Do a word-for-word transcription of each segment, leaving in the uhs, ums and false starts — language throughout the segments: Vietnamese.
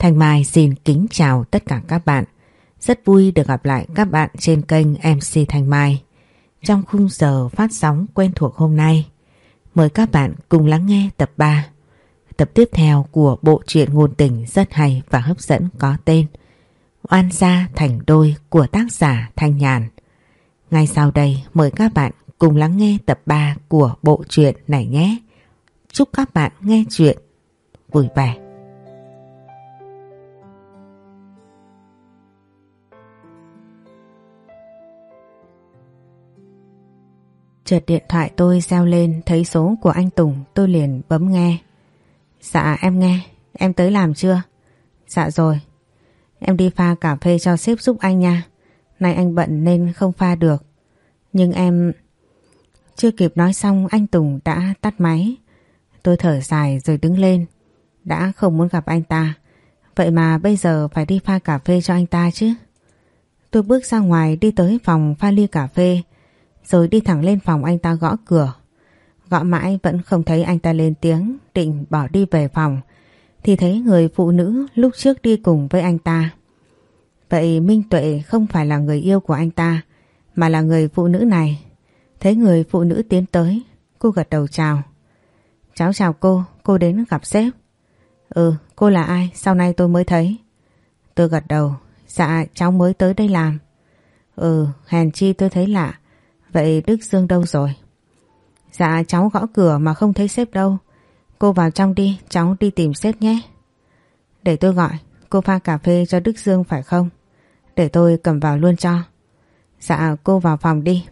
Thanh Mai xin kính chào tất cả các bạn. Rất vui được gặp lại các bạn trên kênh em xê Thanh Mai. Trong khung giờ phát sóng quen thuộc hôm nay, mời các bạn cùng lắng nghe tập ba, tập tiếp theo của bộ truyện ngôn tình rất hay và hấp dẫn có tên Oan gia thành đôi của tác giả Thanh Nhàn. Ngay sau đây mời các bạn cùng lắng nghe tập ba của bộ truyện này nhé. Chúc các bạn nghe truyện vui vẻ. Chợt điện thoại tôi reo lên, thấy số của anh Tùng, tôi liền bấm nghe. Dạ em nghe, em tới làm chưa? Dạ rồi. Em đi pha cà phê cho sếp giúp anh nha. Nay anh bận nên không pha được. Nhưng em... Chưa kịp nói xong anh Tùng đã tắt máy. Tôi thở dài rồi đứng lên. Đã không muốn gặp anh ta, vậy mà bây giờ phải đi pha cà phê cho anh ta chứ. Tôi bước ra ngoài đi tới phòng pha ly cà phê, rồi đi thẳng lên phòng anh ta gõ cửa. Gõ mãi vẫn không thấy anh ta lên tiếng, định bỏ đi về phòng thì thấy người phụ nữ lúc trước đi cùng với anh ta. Vậy Minh Tuệ không phải là người yêu của anh ta, mà là người phụ nữ này. Thấy người phụ nữ tiến tới, cô gật đầu chào. Cháu chào cô, cô đến gặp sếp. Ừ, cô là ai? Sau này tôi mới thấy. Tôi gật đầu. Dạ, cháu mới tới đây làm. Ừ, hèn chi tôi thấy lạ. Vậy Đức Dương đâu rồi? Dạ, cháu gõ cửa mà không thấy sếp đâu. Cô vào trong đi, cháu đi tìm sếp nhé. Để tôi gọi. Cô pha cà phê cho Đức Dương phải không? Để tôi cầm vào luôn cho. Dạ, cô vào phòng đi.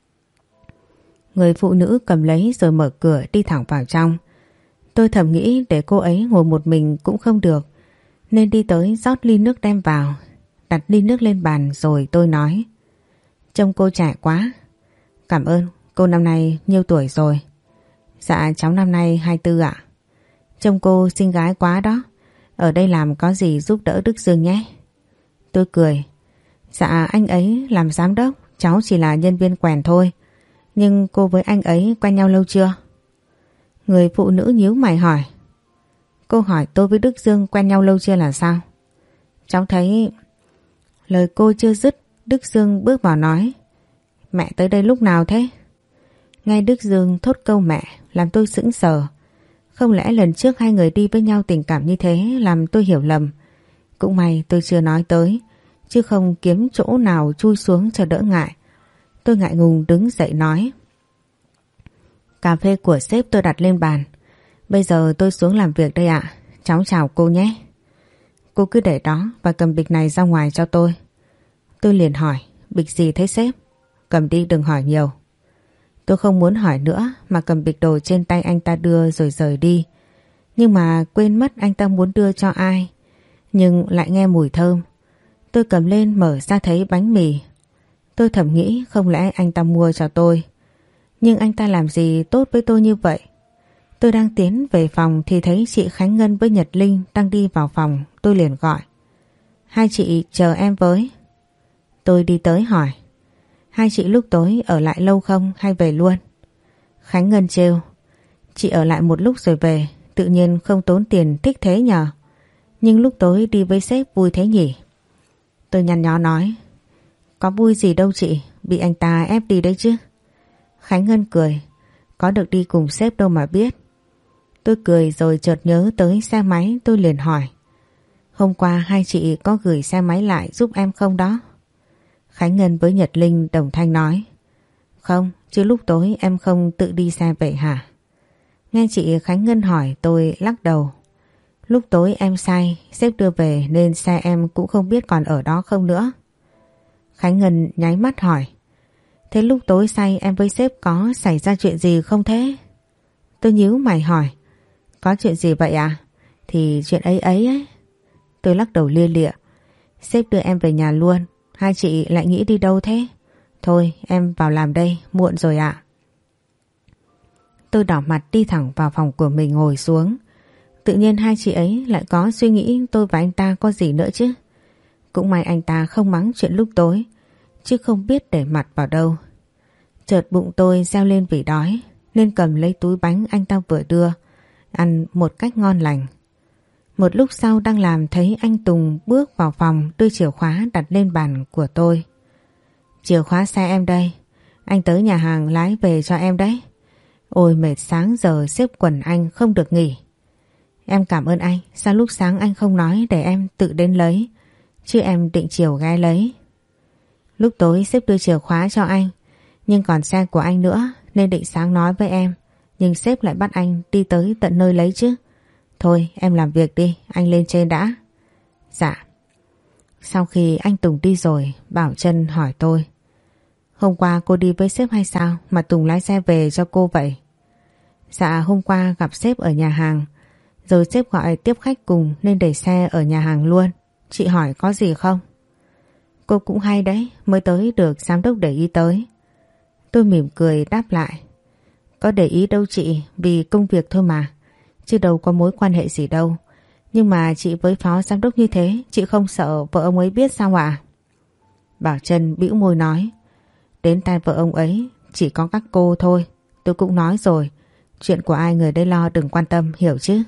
Người phụ nữ cầm lấy rồi mở cửa đi thẳng vào trong. Tôi thầm nghĩ để cô ấy ngồi một mình cũng không được, nên đi tới rót ly nước đem vào, đặt ly nước lên bàn rồi tôi nói. Trông cô trẻ quá. Cảm ơn. Cô năm nay nhiêu tuổi rồi? Dạ cháu năm nay hai mươi tư ạ. Trông cô xinh gái quá đó. Ở đây làm có gì giúp đỡ Đức Dương nhé. Tôi cười. Dạ anh ấy làm giám đốc, cháu chỉ là nhân viên quèn thôi. Nhưng cô với anh ấy quen nhau lâu chưa? Người phụ nữ nhíu mày hỏi. Cô hỏi tôi với Đức Dương quen nhau lâu chưa là sao? Cháu thấy... Lời cô chưa dứt, Đức Dương bước vào nói. Mẹ tới đây lúc nào thế? Nghe Đức Dương thốt câu mẹ làm tôi sững sờ. Không lẽ lần trước hai người đi với nhau tình cảm như thế làm tôi hiểu lầm. Cũng may tôi chưa nói tới, chứ không kiếm chỗ nào chui xuống cho đỡ ngại. Tôi ngại ngùng đứng dậy nói. Cà phê của sếp tôi đặt lên bàn. Bây giờ tôi xuống làm việc đây ạ. Cháu chào cô nhé. Cô cứ để đó và cầm bịch này ra ngoài cho tôi. Tôi liền hỏi. Bịch gì thế sếp? Cầm đi đừng hỏi nhiều. Tôi không muốn hỏi nữa mà cầm bịch đồ trên tay anh ta đưa rồi rời đi. Nhưng mà quên mất anh ta muốn đưa cho ai. Nhưng lại nghe mùi thơm. Tôi cầm lên mở ra thấy bánh mì. Tôi thầm nghĩ không lẽ anh ta mua cho tôi. Nhưng anh ta làm gì tốt với tôi như vậy? Tôi đang tiến về phòng thì thấy chị Khánh Ngân với Nhật Linh đang đi vào phòng. Tôi liền gọi. Hai chị chờ em với. Tôi đi tới hỏi. Hai chị lúc tối ở lại lâu không hay về luôn? Khánh Ngân trêu. Chị ở lại một lúc rồi về. Tự nhiên không tốn tiền thích thế nhờ. Nhưng lúc tối đi với sếp vui thế nhỉ? Tôi nhăn nhó nói. Có vui gì đâu chị. Bị anh ta ép đi đấy chứ. Khánh Ngân cười. Có được đi cùng sếp đâu mà biết. Tôi cười rồi chợt nhớ tới xe máy. Tôi liền hỏi. Hôm qua hai chị có gửi xe máy lại giúp em không đó? Khánh Ngân với Nhật Linh đồng thanh nói. Không, chứ lúc tối em không tự đi xe vậy hả? Nghe chị Khánh Ngân hỏi tôi lắc đầu. Lúc tối em say, sếp đưa về nên xe em cũng không biết còn ở đó không nữa. Khánh Ngân nháy mắt hỏi. Thế lúc tối say em với sếp có xảy ra chuyện gì không thế? Tôi nhíu mày hỏi. Có chuyện gì vậy à? Thì chuyện ấy ấy ấy. Tôi lắc đầu lia lịa. Sếp đưa em về nhà luôn. Hai chị lại nghĩ đi đâu thế? Thôi em vào làm đây, muộn rồi ạ. Tôi đỏ mặt đi thẳng vào phòng của mình ngồi xuống. Tự nhiên hai chị ấy lại có suy nghĩ tôi và anh ta có gì nữa chứ. Cũng may anh ta không mắng chuyện lúc tối, chứ không biết để mặt vào đâu. Chợt bụng tôi reo lên vì đói, nên cầm lấy túi bánh anh ta vừa đưa, ăn một cách ngon lành. Một lúc sau đang làm thấy anh Tùng bước vào phòng đưa chìa khóa đặt lên bàn của tôi. Chìa khóa xe em đây, anh tới nhà hàng lái về cho em đấy. Ôi mệt sáng giờ xếp quần anh không được nghỉ. Em cảm ơn anh, sao lúc sáng anh không nói để em tự đến lấy, chứ em định chiều ghé lấy. Lúc tối sếp đưa chìa khóa cho anh, nhưng còn xe của anh nữa nên định sáng nói với em, nhưng sếp lại bắt anh đi tới tận nơi lấy chứ. Thôi em làm việc đi, anh lên trên đã. Dạ. Sau khi anh Tùng đi rồi, Bảo Trân hỏi tôi. Hôm qua cô đi với sếp hay sao mà Tùng lái xe về cho cô vậy? Dạ hôm qua gặp sếp ở nhà hàng, rồi sếp gọi tiếp khách cùng nên để xe ở nhà hàng luôn. Chị hỏi có gì không? Cô cũng hay đấy, mới tới được giám đốc để ý tới. Tôi mỉm cười đáp lại. Có để ý đâu chị, vì công việc thôi mà, chứ đâu có mối quan hệ gì đâu. Nhưng mà chị với phó giám đốc như thế, chị không sợ vợ ông ấy biết sao ạ? Bảo Trân bĩu môi nói. Đến tai vợ ông ấy chỉ có các cô thôi. Tôi cũng nói rồi, chuyện của ai người đây lo đừng quan tâm, hiểu chứ?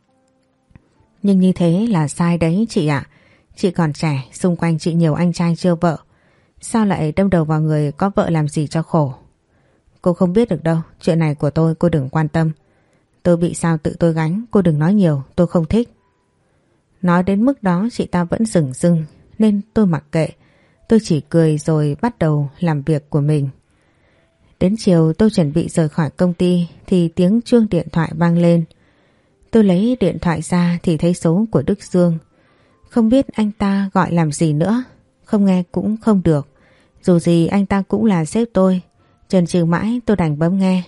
Nhưng như thế là sai đấy chị ạ. Chị còn trẻ, xung quanh chị nhiều anh trai chưa vợ, sao lại đâm đầu vào người có vợ làm gì cho khổ? Cô không biết được đâu, chuyện này của tôi cô đừng quan tâm. Tôi bị sao tự tôi gánh, cô đừng nói nhiều, tôi không thích. Nói đến mức đó chị ta vẫn dửng dưng nên tôi mặc kệ. Tôi chỉ cười rồi bắt đầu làm việc của mình. Đến chiều tôi chuẩn bị rời khỏi công ty thì tiếng chuông điện thoại vang lên. Tôi lấy điện thoại ra thì thấy số của Đức Dương. Không biết anh ta gọi làm gì nữa, không nghe cũng không được. Dù gì anh ta cũng là sếp tôi, chần chừ mãi tôi đành bấm nghe.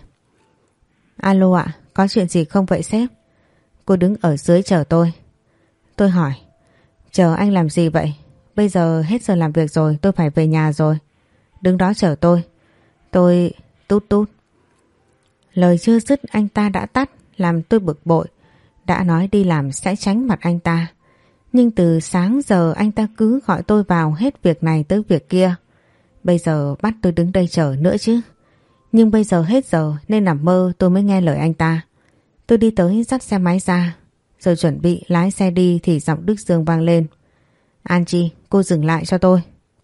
Alo ạ, có chuyện gì không vậy sếp? Cô đứng ở dưới chờ tôi. Tôi hỏi, chờ anh làm gì vậy? Bây giờ hết giờ làm việc rồi, tôi phải về nhà rồi. Đứng đó chờ tôi. Tôi... tút tút. Lời chưa dứt anh ta đã tắt, làm tôi bực bội. Đã nói đi làm sẽ tránh mặt anh ta, nhưng từ sáng giờ anh ta cứ gọi tôi vào hết việc này tới việc kia. Bây giờ bắt tôi đứng đây chờ nữa chứ. Nhưng bây giờ hết giờ nên nằm mơ tôi mới nghe lời anh ta. Tôi đi tới dắt xe máy ra, rồi chuẩn bị lái xe đi thì giọng Đức Dương vang lên. Angie, cô dừng lại cho tôi.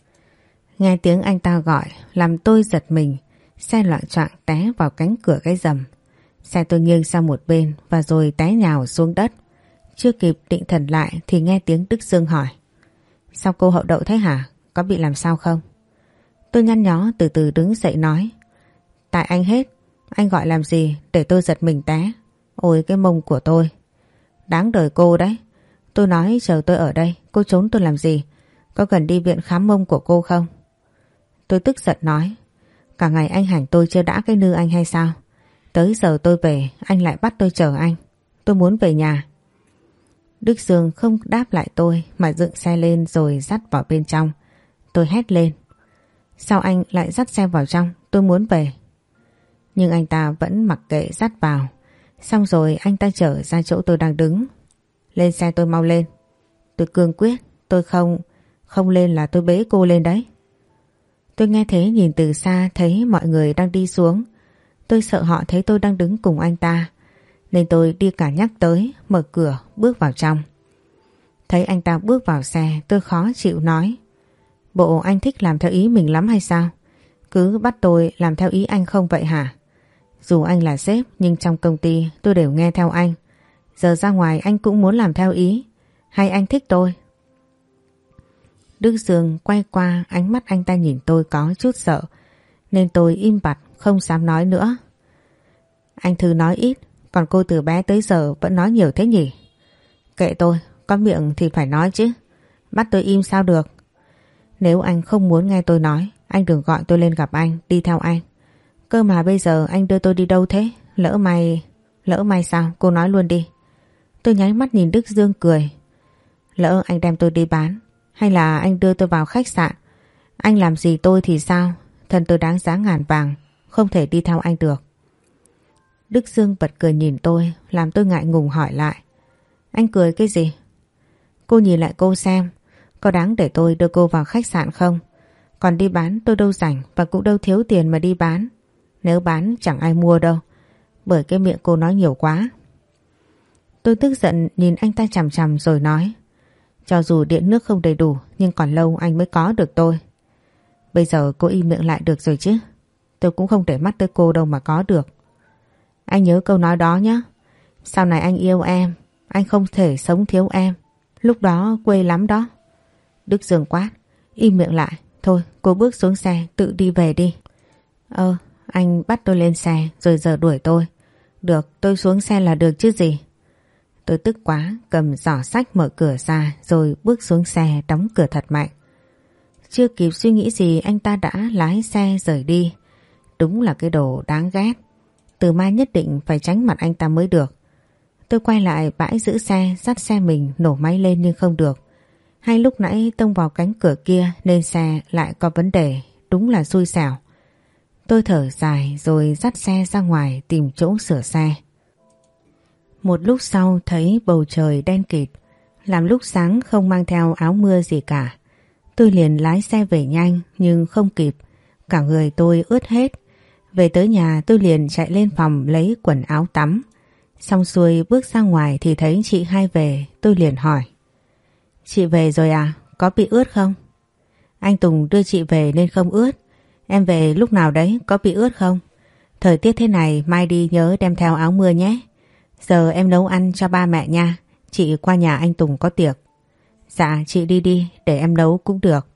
Nghe tiếng anh ta gọi làm tôi giật mình. Xe loạng choạng té vào cánh cửa cái rầm. Xe tôi nghiêng sang một bên và rồi té nhào xuống đất. Chưa kịp định thần lại thì nghe tiếng Đức Dương hỏi. Sao cô hậu đậu thế hả? Có bị làm sao không? Tôi nhăn nhó từ từ đứng dậy nói. Tại anh hết. Anh gọi làm gì để tôi giật mình té? Ôi cái mông của tôi. Đáng đời cô đấy. Tôi nói chờ tôi ở đây, cô trốn tôi làm gì? Có cần đi viện khám mông của cô không? Tôi tức giận nói. Cả ngày anh hành tôi chưa đã cái nư anh hay sao? Tới giờ tôi về, anh lại bắt tôi chờ anh. Tôi muốn về nhà. Đức Dương không đáp lại tôi mà dựng xe lên rồi dắt vào bên trong. Tôi hét lên. Sao anh lại dắt xe vào trong? Tôi muốn về. Nhưng anh ta vẫn mặc kệ dắt vào. Xong rồi anh ta chở ra chỗ tôi đang đứng. Lên xe tôi mau lên. Tôi cương quyết. Tôi không... Không lên là tôi bế cô lên đấy. Tôi nghe thế nhìn từ xa thấy mọi người đang đi xuống. Tôi sợ họ thấy tôi đang đứng cùng anh ta, nên tôi đi cả nhắc tới, mở cửa, bước vào trong. Thấy anh ta bước vào xe, tôi khó chịu nói. Bộ anh thích làm theo ý mình lắm hay sao? Cứ bắt tôi làm theo ý anh không vậy hả? Dù anh là sếp nhưng trong công ty tôi đều nghe theo anh. Giờ ra ngoài anh cũng muốn làm theo ý. Hay anh thích tôi? Đức Dương quay qua, ánh mắt anh ta nhìn tôi có chút sợ, nên tôi im bặt không dám nói nữa. Anh Thư nói ít, còn cô từ bé tới giờ vẫn nói nhiều thế nhỉ? Kệ tôi, có miệng thì phải nói chứ. Bắt tôi im sao được? Nếu anh không muốn nghe tôi nói, anh đừng gọi tôi lên gặp anh, đi theo anh. Cơ mà bây giờ anh đưa tôi đi đâu thế? Lỡ may... Lỡ may sao? Cô nói luôn đi. Tôi nháy mắt nhìn Đức Dương cười. Lỡ anh đem tôi đi bán, hay là anh đưa tôi vào khách sạn, anh làm gì tôi thì sao? Thân tôi đáng giá ngàn vàng, không thể đi theo anh được. Đức Dương bật cười nhìn tôi, làm tôi ngại ngùng hỏi lại. Anh cười cái gì? Cô nhìn lại cô xem, có đáng để tôi đưa cô vào khách sạn không? Còn đi bán tôi đâu rảnh và cũng đâu thiếu tiền mà đi bán. Nếu bán chẳng ai mua đâu, bởi cái miệng cô nói nhiều quá. Tôi tức giận nhìn anh ta chằm chằm rồi nói: cho dù điện nước không đầy đủ nhưng còn lâu anh mới có được tôi. Bây giờ cô im miệng lại được rồi chứ. Tôi cũng không để mắt tới cô đâu mà có được. Anh nhớ câu nói đó nhé. Sau này anh yêu em, anh không thể sống thiếu em. Lúc đó quê lắm đó. Đức Dương quát: im miệng lại. Thôi cô bước xuống xe tự đi về đi. Ơ, anh bắt tôi lên xe rồi giờ đuổi tôi. Được, tôi xuống xe là được chứ gì. Tôi tức quá, cầm giỏ sách mở cửa ra rồi bước xuống xe đóng cửa thật mạnh. Chưa kịp suy nghĩ gì anh ta đã lái xe rời đi. Đúng là cái đồ đáng ghét. Từ mai nhất định phải tránh mặt anh ta mới được. Tôi quay lại bãi giữ xe, dắt xe mình nổ máy lên nhưng không được. Hay lúc nãy tông vào cánh cửa kia nên xe lại có vấn đề, đúng là xui xẻo. Tôi thở dài rồi dắt xe ra ngoài tìm chỗ sửa xe. Một lúc sau thấy bầu trời đen kịt, làm lúc sáng không mang theo áo mưa gì cả. Tôi liền lái xe về nhanh nhưng không kịp, cả người tôi ướt hết. Về tới nhà tôi liền chạy lên phòng lấy quần áo tắm. Xong xuôi bước ra ngoài thì thấy chị hai về, tôi liền hỏi: chị về rồi à, có bị ướt không? Anh Tùng đưa chị về nên không ướt. Em về lúc nào đấy, có bị ướt không? Thời tiết thế này mai đi nhớ đem theo áo mưa nhé. Giờ em nấu ăn cho ba mẹ nha, chị qua nhà anh Tùng có tiệc. Dạ chị đi đi, để em nấu cũng được.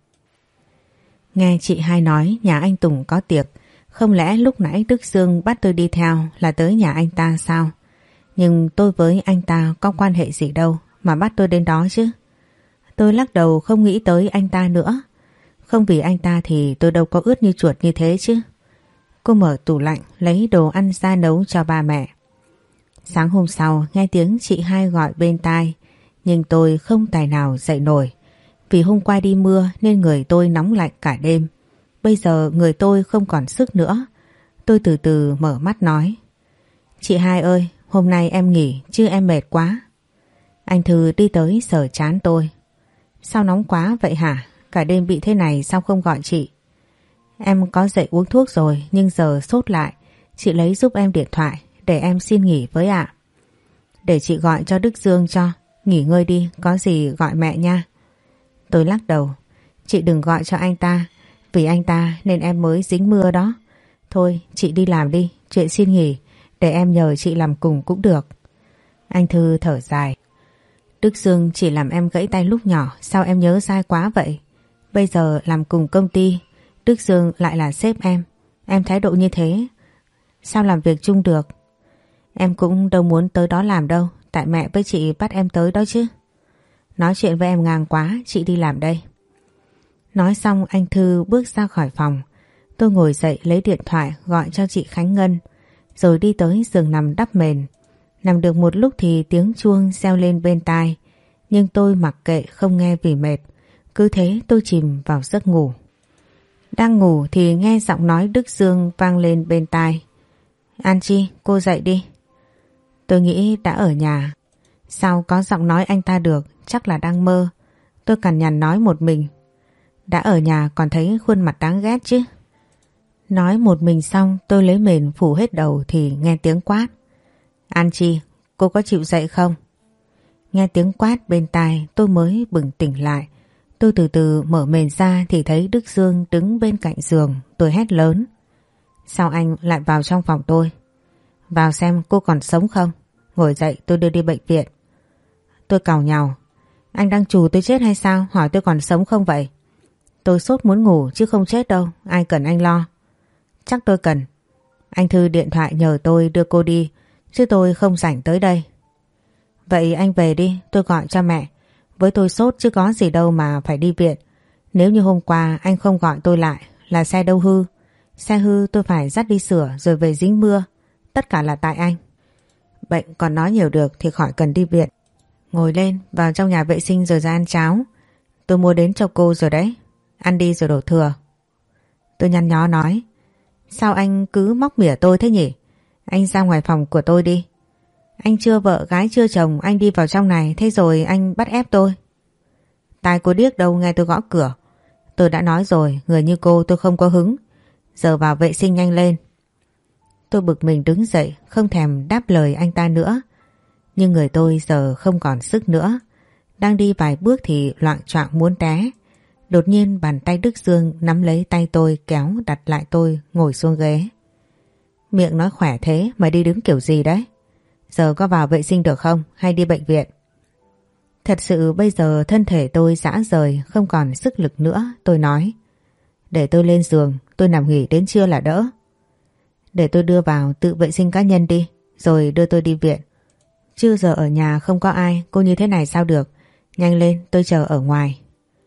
Nghe chị hai nói nhà anh Tùng có tiệc, không lẽ lúc nãy Đức Dương bắt tôi đi theo là tới nhà anh ta sao? Nhưng tôi với anh ta có quan hệ gì đâu mà bắt tôi đến đó chứ. Tôi lắc đầu không nghĩ tới anh ta nữa. Không vì anh ta thì tôi đâu có ướt như chuột như thế chứ. Cô mở tủ lạnh lấy đồ ăn ra nấu cho ba mẹ. Sáng hôm sau nghe tiếng chị hai gọi bên tai, nhưng tôi không tài nào dậy nổi. Vì hôm qua đi mưa nên người tôi nóng lạnh cả đêm. Bây giờ người tôi không còn sức nữa. Tôi từ từ mở mắt nói: chị hai ơi, hôm nay em nghỉ chứ em mệt quá. Anh Thư đi tới sờ trán tôi: sao nóng quá vậy hả? Cả đêm bị thế này sao không gọi chị? Em có dậy uống thuốc rồi nhưng giờ sốt lại. Chị lấy giúp em điện thoại để em xin nghỉ với ạ. Để chị gọi cho Đức Dương cho. Nghỉ ngơi đi, có gì gọi mẹ nha. Tôi lắc đầu: chị đừng gọi cho anh ta. Vì anh ta nên em mới dính mưa đó. Thôi chị đi làm đi, chuyện xin nghỉ để em nhờ chị làm cùng cũng được. Anh Thư thở dài: Đức Dương chỉ làm em gãy tay lúc nhỏ, sao em nhớ dai quá vậy? Bây giờ làm cùng công ty, Đức Dương lại là sếp em. Em thái độ như thế, sao làm việc chung được? Em cũng đâu muốn tới đó làm đâu, tại mẹ với chị bắt em tới đó chứ. Nói chuyện với em ngang quá, chị đi làm đây. Nói xong anh Thư bước ra khỏi phòng. Tôi ngồi dậy lấy điện thoại gọi cho chị Khánh Ngân, rồi đi tới giường nằm đắp mền. Nằm được một lúc thì tiếng chuông reo lên bên tai, nhưng tôi mặc kệ không nghe vì mệt. Cứ thế tôi chìm vào giấc ngủ. Đang ngủ thì nghe giọng nói Đức Dương vang lên bên tai: An Chi, cô dậy đi. Tôi nghĩ đã ở nhà. Sao có giọng nói anh ta được, chắc là đang mơ. Tôi cằn nhằn nói một mình: đã ở nhà còn thấy khuôn mặt đáng ghét chứ. Nói một mình xong tôi lấy mền phủ hết đầu thì nghe tiếng quát: An Chi, cô có chịu dậy không? Nghe tiếng quát bên tai tôi mới bừng tỉnh lại. Tôi từ từ mở mền ra thì thấy Đức Dương đứng bên cạnh giường. Tôi hét lớn: sao anh lại vào trong phòng tôi? Vào xem cô còn sống không? Ngồi dậy tôi đưa đi bệnh viện. Tôi càu nhàu: anh đang trù tôi chết hay sao? Hỏi tôi còn sống không vậy? Tôi sốt muốn ngủ chứ không chết đâu, ai cần anh lo. Chắc tôi cần. Anh Thư điện thoại nhờ tôi đưa cô đi, chứ tôi không rảnh tới đây. Vậy anh về đi, tôi gọi cho mẹ. Với tôi sốt chứ có gì đâu mà phải đi viện. Nếu như hôm qua anh không gọi tôi lại là xe đâu hư. Xe hư tôi phải dắt đi sửa rồi về dính mưa. Tất cả là tại anh. Bệnh còn nói nhiều được thì khỏi cần đi viện. Ngồi lên, vào trong nhà vệ sinh rồi ra ăn cháo. Tôi mua đến cho cô rồi đấy. Ăn đi rồi đổ thừa. Tôi nhăn nhó nói: sao anh cứ móc mỉa tôi thế nhỉ? Anh ra ngoài phòng của tôi đi. Anh chưa vợ gái chưa chồng, anh đi vào trong này, thế rồi anh bắt ép tôi. Tai cô điếc đâu nghe tôi gõ cửa. Tôi đã nói rồi, người như cô tôi không có hứng. Giờ vào vệ sinh nhanh lên. Tôi bực mình đứng dậy, không thèm đáp lời anh ta nữa. Nhưng người tôi giờ không còn sức nữa. Đang đi vài bước thì loạng choạng muốn té. Đột nhiên bàn tay Đức Dương nắm lấy tay tôi kéo đặt lại tôi ngồi xuống ghế. Miệng nói khỏe thế mà đi đứng kiểu gì đấy? Giờ có vào vệ sinh được không hay đi bệnh viện? Thật sự bây giờ thân thể tôi rã rời, không còn sức lực nữa. Tôi nói, để tôi lên giường, tôi nằm nghỉ đến trưa là đỡ. Để tôi đưa vào tự vệ sinh cá nhân đi, rồi đưa tôi đi viện. Chứ giờ ở nhà không có ai, cô như thế này sao được? Nhanh lên, tôi chờ ở ngoài.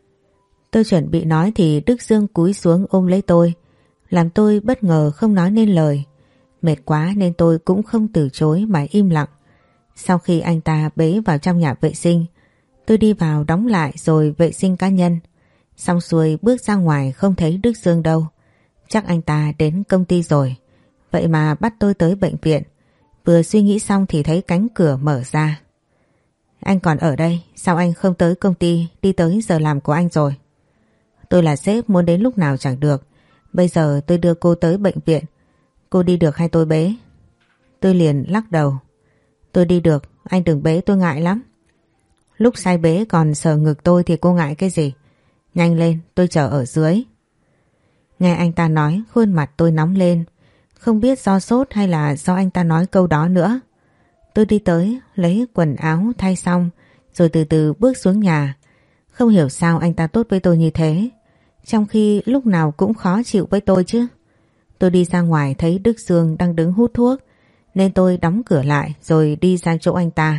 Tôi chuẩn bị nói thì Đức Dương cúi xuống ôm lấy tôi, làm tôi bất ngờ không nói nên lời. Mệt quá nên tôi cũng không từ chối mà im lặng. Sau khi anh ta bế vào trong nhà vệ sinh, tôi đi vào đóng lại rồi vệ sinh cá nhân. Xong xuôi bước ra ngoài không thấy Đức Dương đâu. Chắc anh ta đến công ty rồi. Vậy mà bắt tôi tới bệnh viện. Vừa suy nghĩ xong thì thấy cánh cửa mở ra. Anh còn ở đây, sao anh không tới công ty, đi tới giờ làm của anh rồi? Tôi là sếp, muốn đến lúc nào chẳng được. Bây giờ tôi đưa cô tới bệnh viện. Cô đi được hay tôi bế? Tôi liền lắc đầu. Tôi đi được, anh đừng bế, tôi ngại lắm. Lúc say bế còn sờ ngực tôi thì cô ngại cái gì? Nhanh lên, tôi chờ ở dưới. Nghe anh ta nói, khuôn mặt tôi nóng lên. Không biết do sốt hay là do anh ta nói câu đó nữa. Tôi đi tới, lấy quần áo thay xong, rồi từ từ bước xuống nhà. Không hiểu sao anh ta tốt với tôi như thế, trong khi lúc nào cũng khó chịu với tôi chứ. Tôi đi ra ngoài thấy Đức Dương đang đứng hút thuốc, nên tôi đóng cửa lại rồi đi ra chỗ anh ta.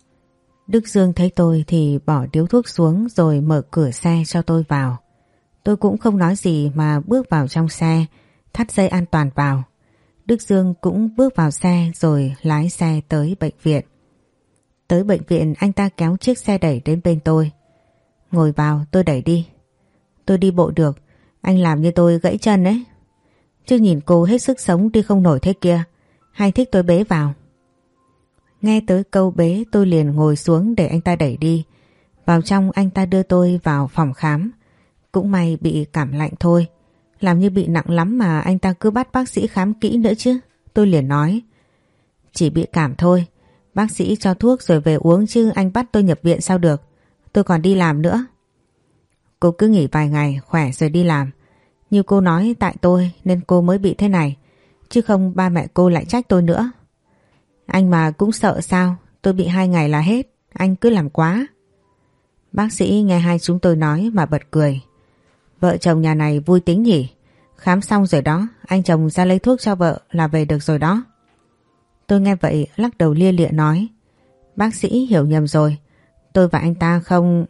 Đức Dương thấy tôi thì bỏ điếu thuốc xuống rồi mở cửa xe cho tôi vào. Tôi cũng không nói gì mà bước vào trong xe, thắt dây an toàn vào. Đức Dương cũng bước vào xe rồi lái xe tới bệnh viện. Tới bệnh viện anh ta kéo chiếc xe đẩy đến bên tôi. Ngồi vào, tôi đẩy đi. Tôi đi bộ được, anh làm như tôi gãy chân ấy. Chứ nhìn cô hết sức sống đi không nổi thế kia. Hay thích tôi bế vào? Nghe tới câu bế tôi liền ngồi xuống để anh ta đẩy đi. Vào trong anh ta đưa tôi vào phòng khám. Cũng may bị cảm lạnh thôi. Làm như bị nặng lắm mà anh ta cứ bắt bác sĩ khám kỹ nữa chứ. Tôi liền nói, chỉ bị cảm thôi. Bác sĩ cho thuốc rồi về uống chứ anh bắt tôi nhập viện sao được. Tôi còn đi làm nữa. Cô cứ nghỉ vài ngày khỏe rồi đi làm. Như cô nói tại tôi nên cô mới bị thế này. Chứ không ba mẹ cô lại trách tôi nữa. Anh mà cũng sợ sao? Tôi bị hai ngày là hết. Anh cứ làm quá. Bác sĩ nghe hai chúng tôi nói mà bật cười. Vợ chồng nhà này vui tính nhỉ. Khám xong rồi đó, anh chồng ra lấy thuốc cho vợ là về được rồi đó. Tôi nghe vậy lắc đầu lia lịa nói, bác sĩ hiểu nhầm rồi. Tôi và anh ta không...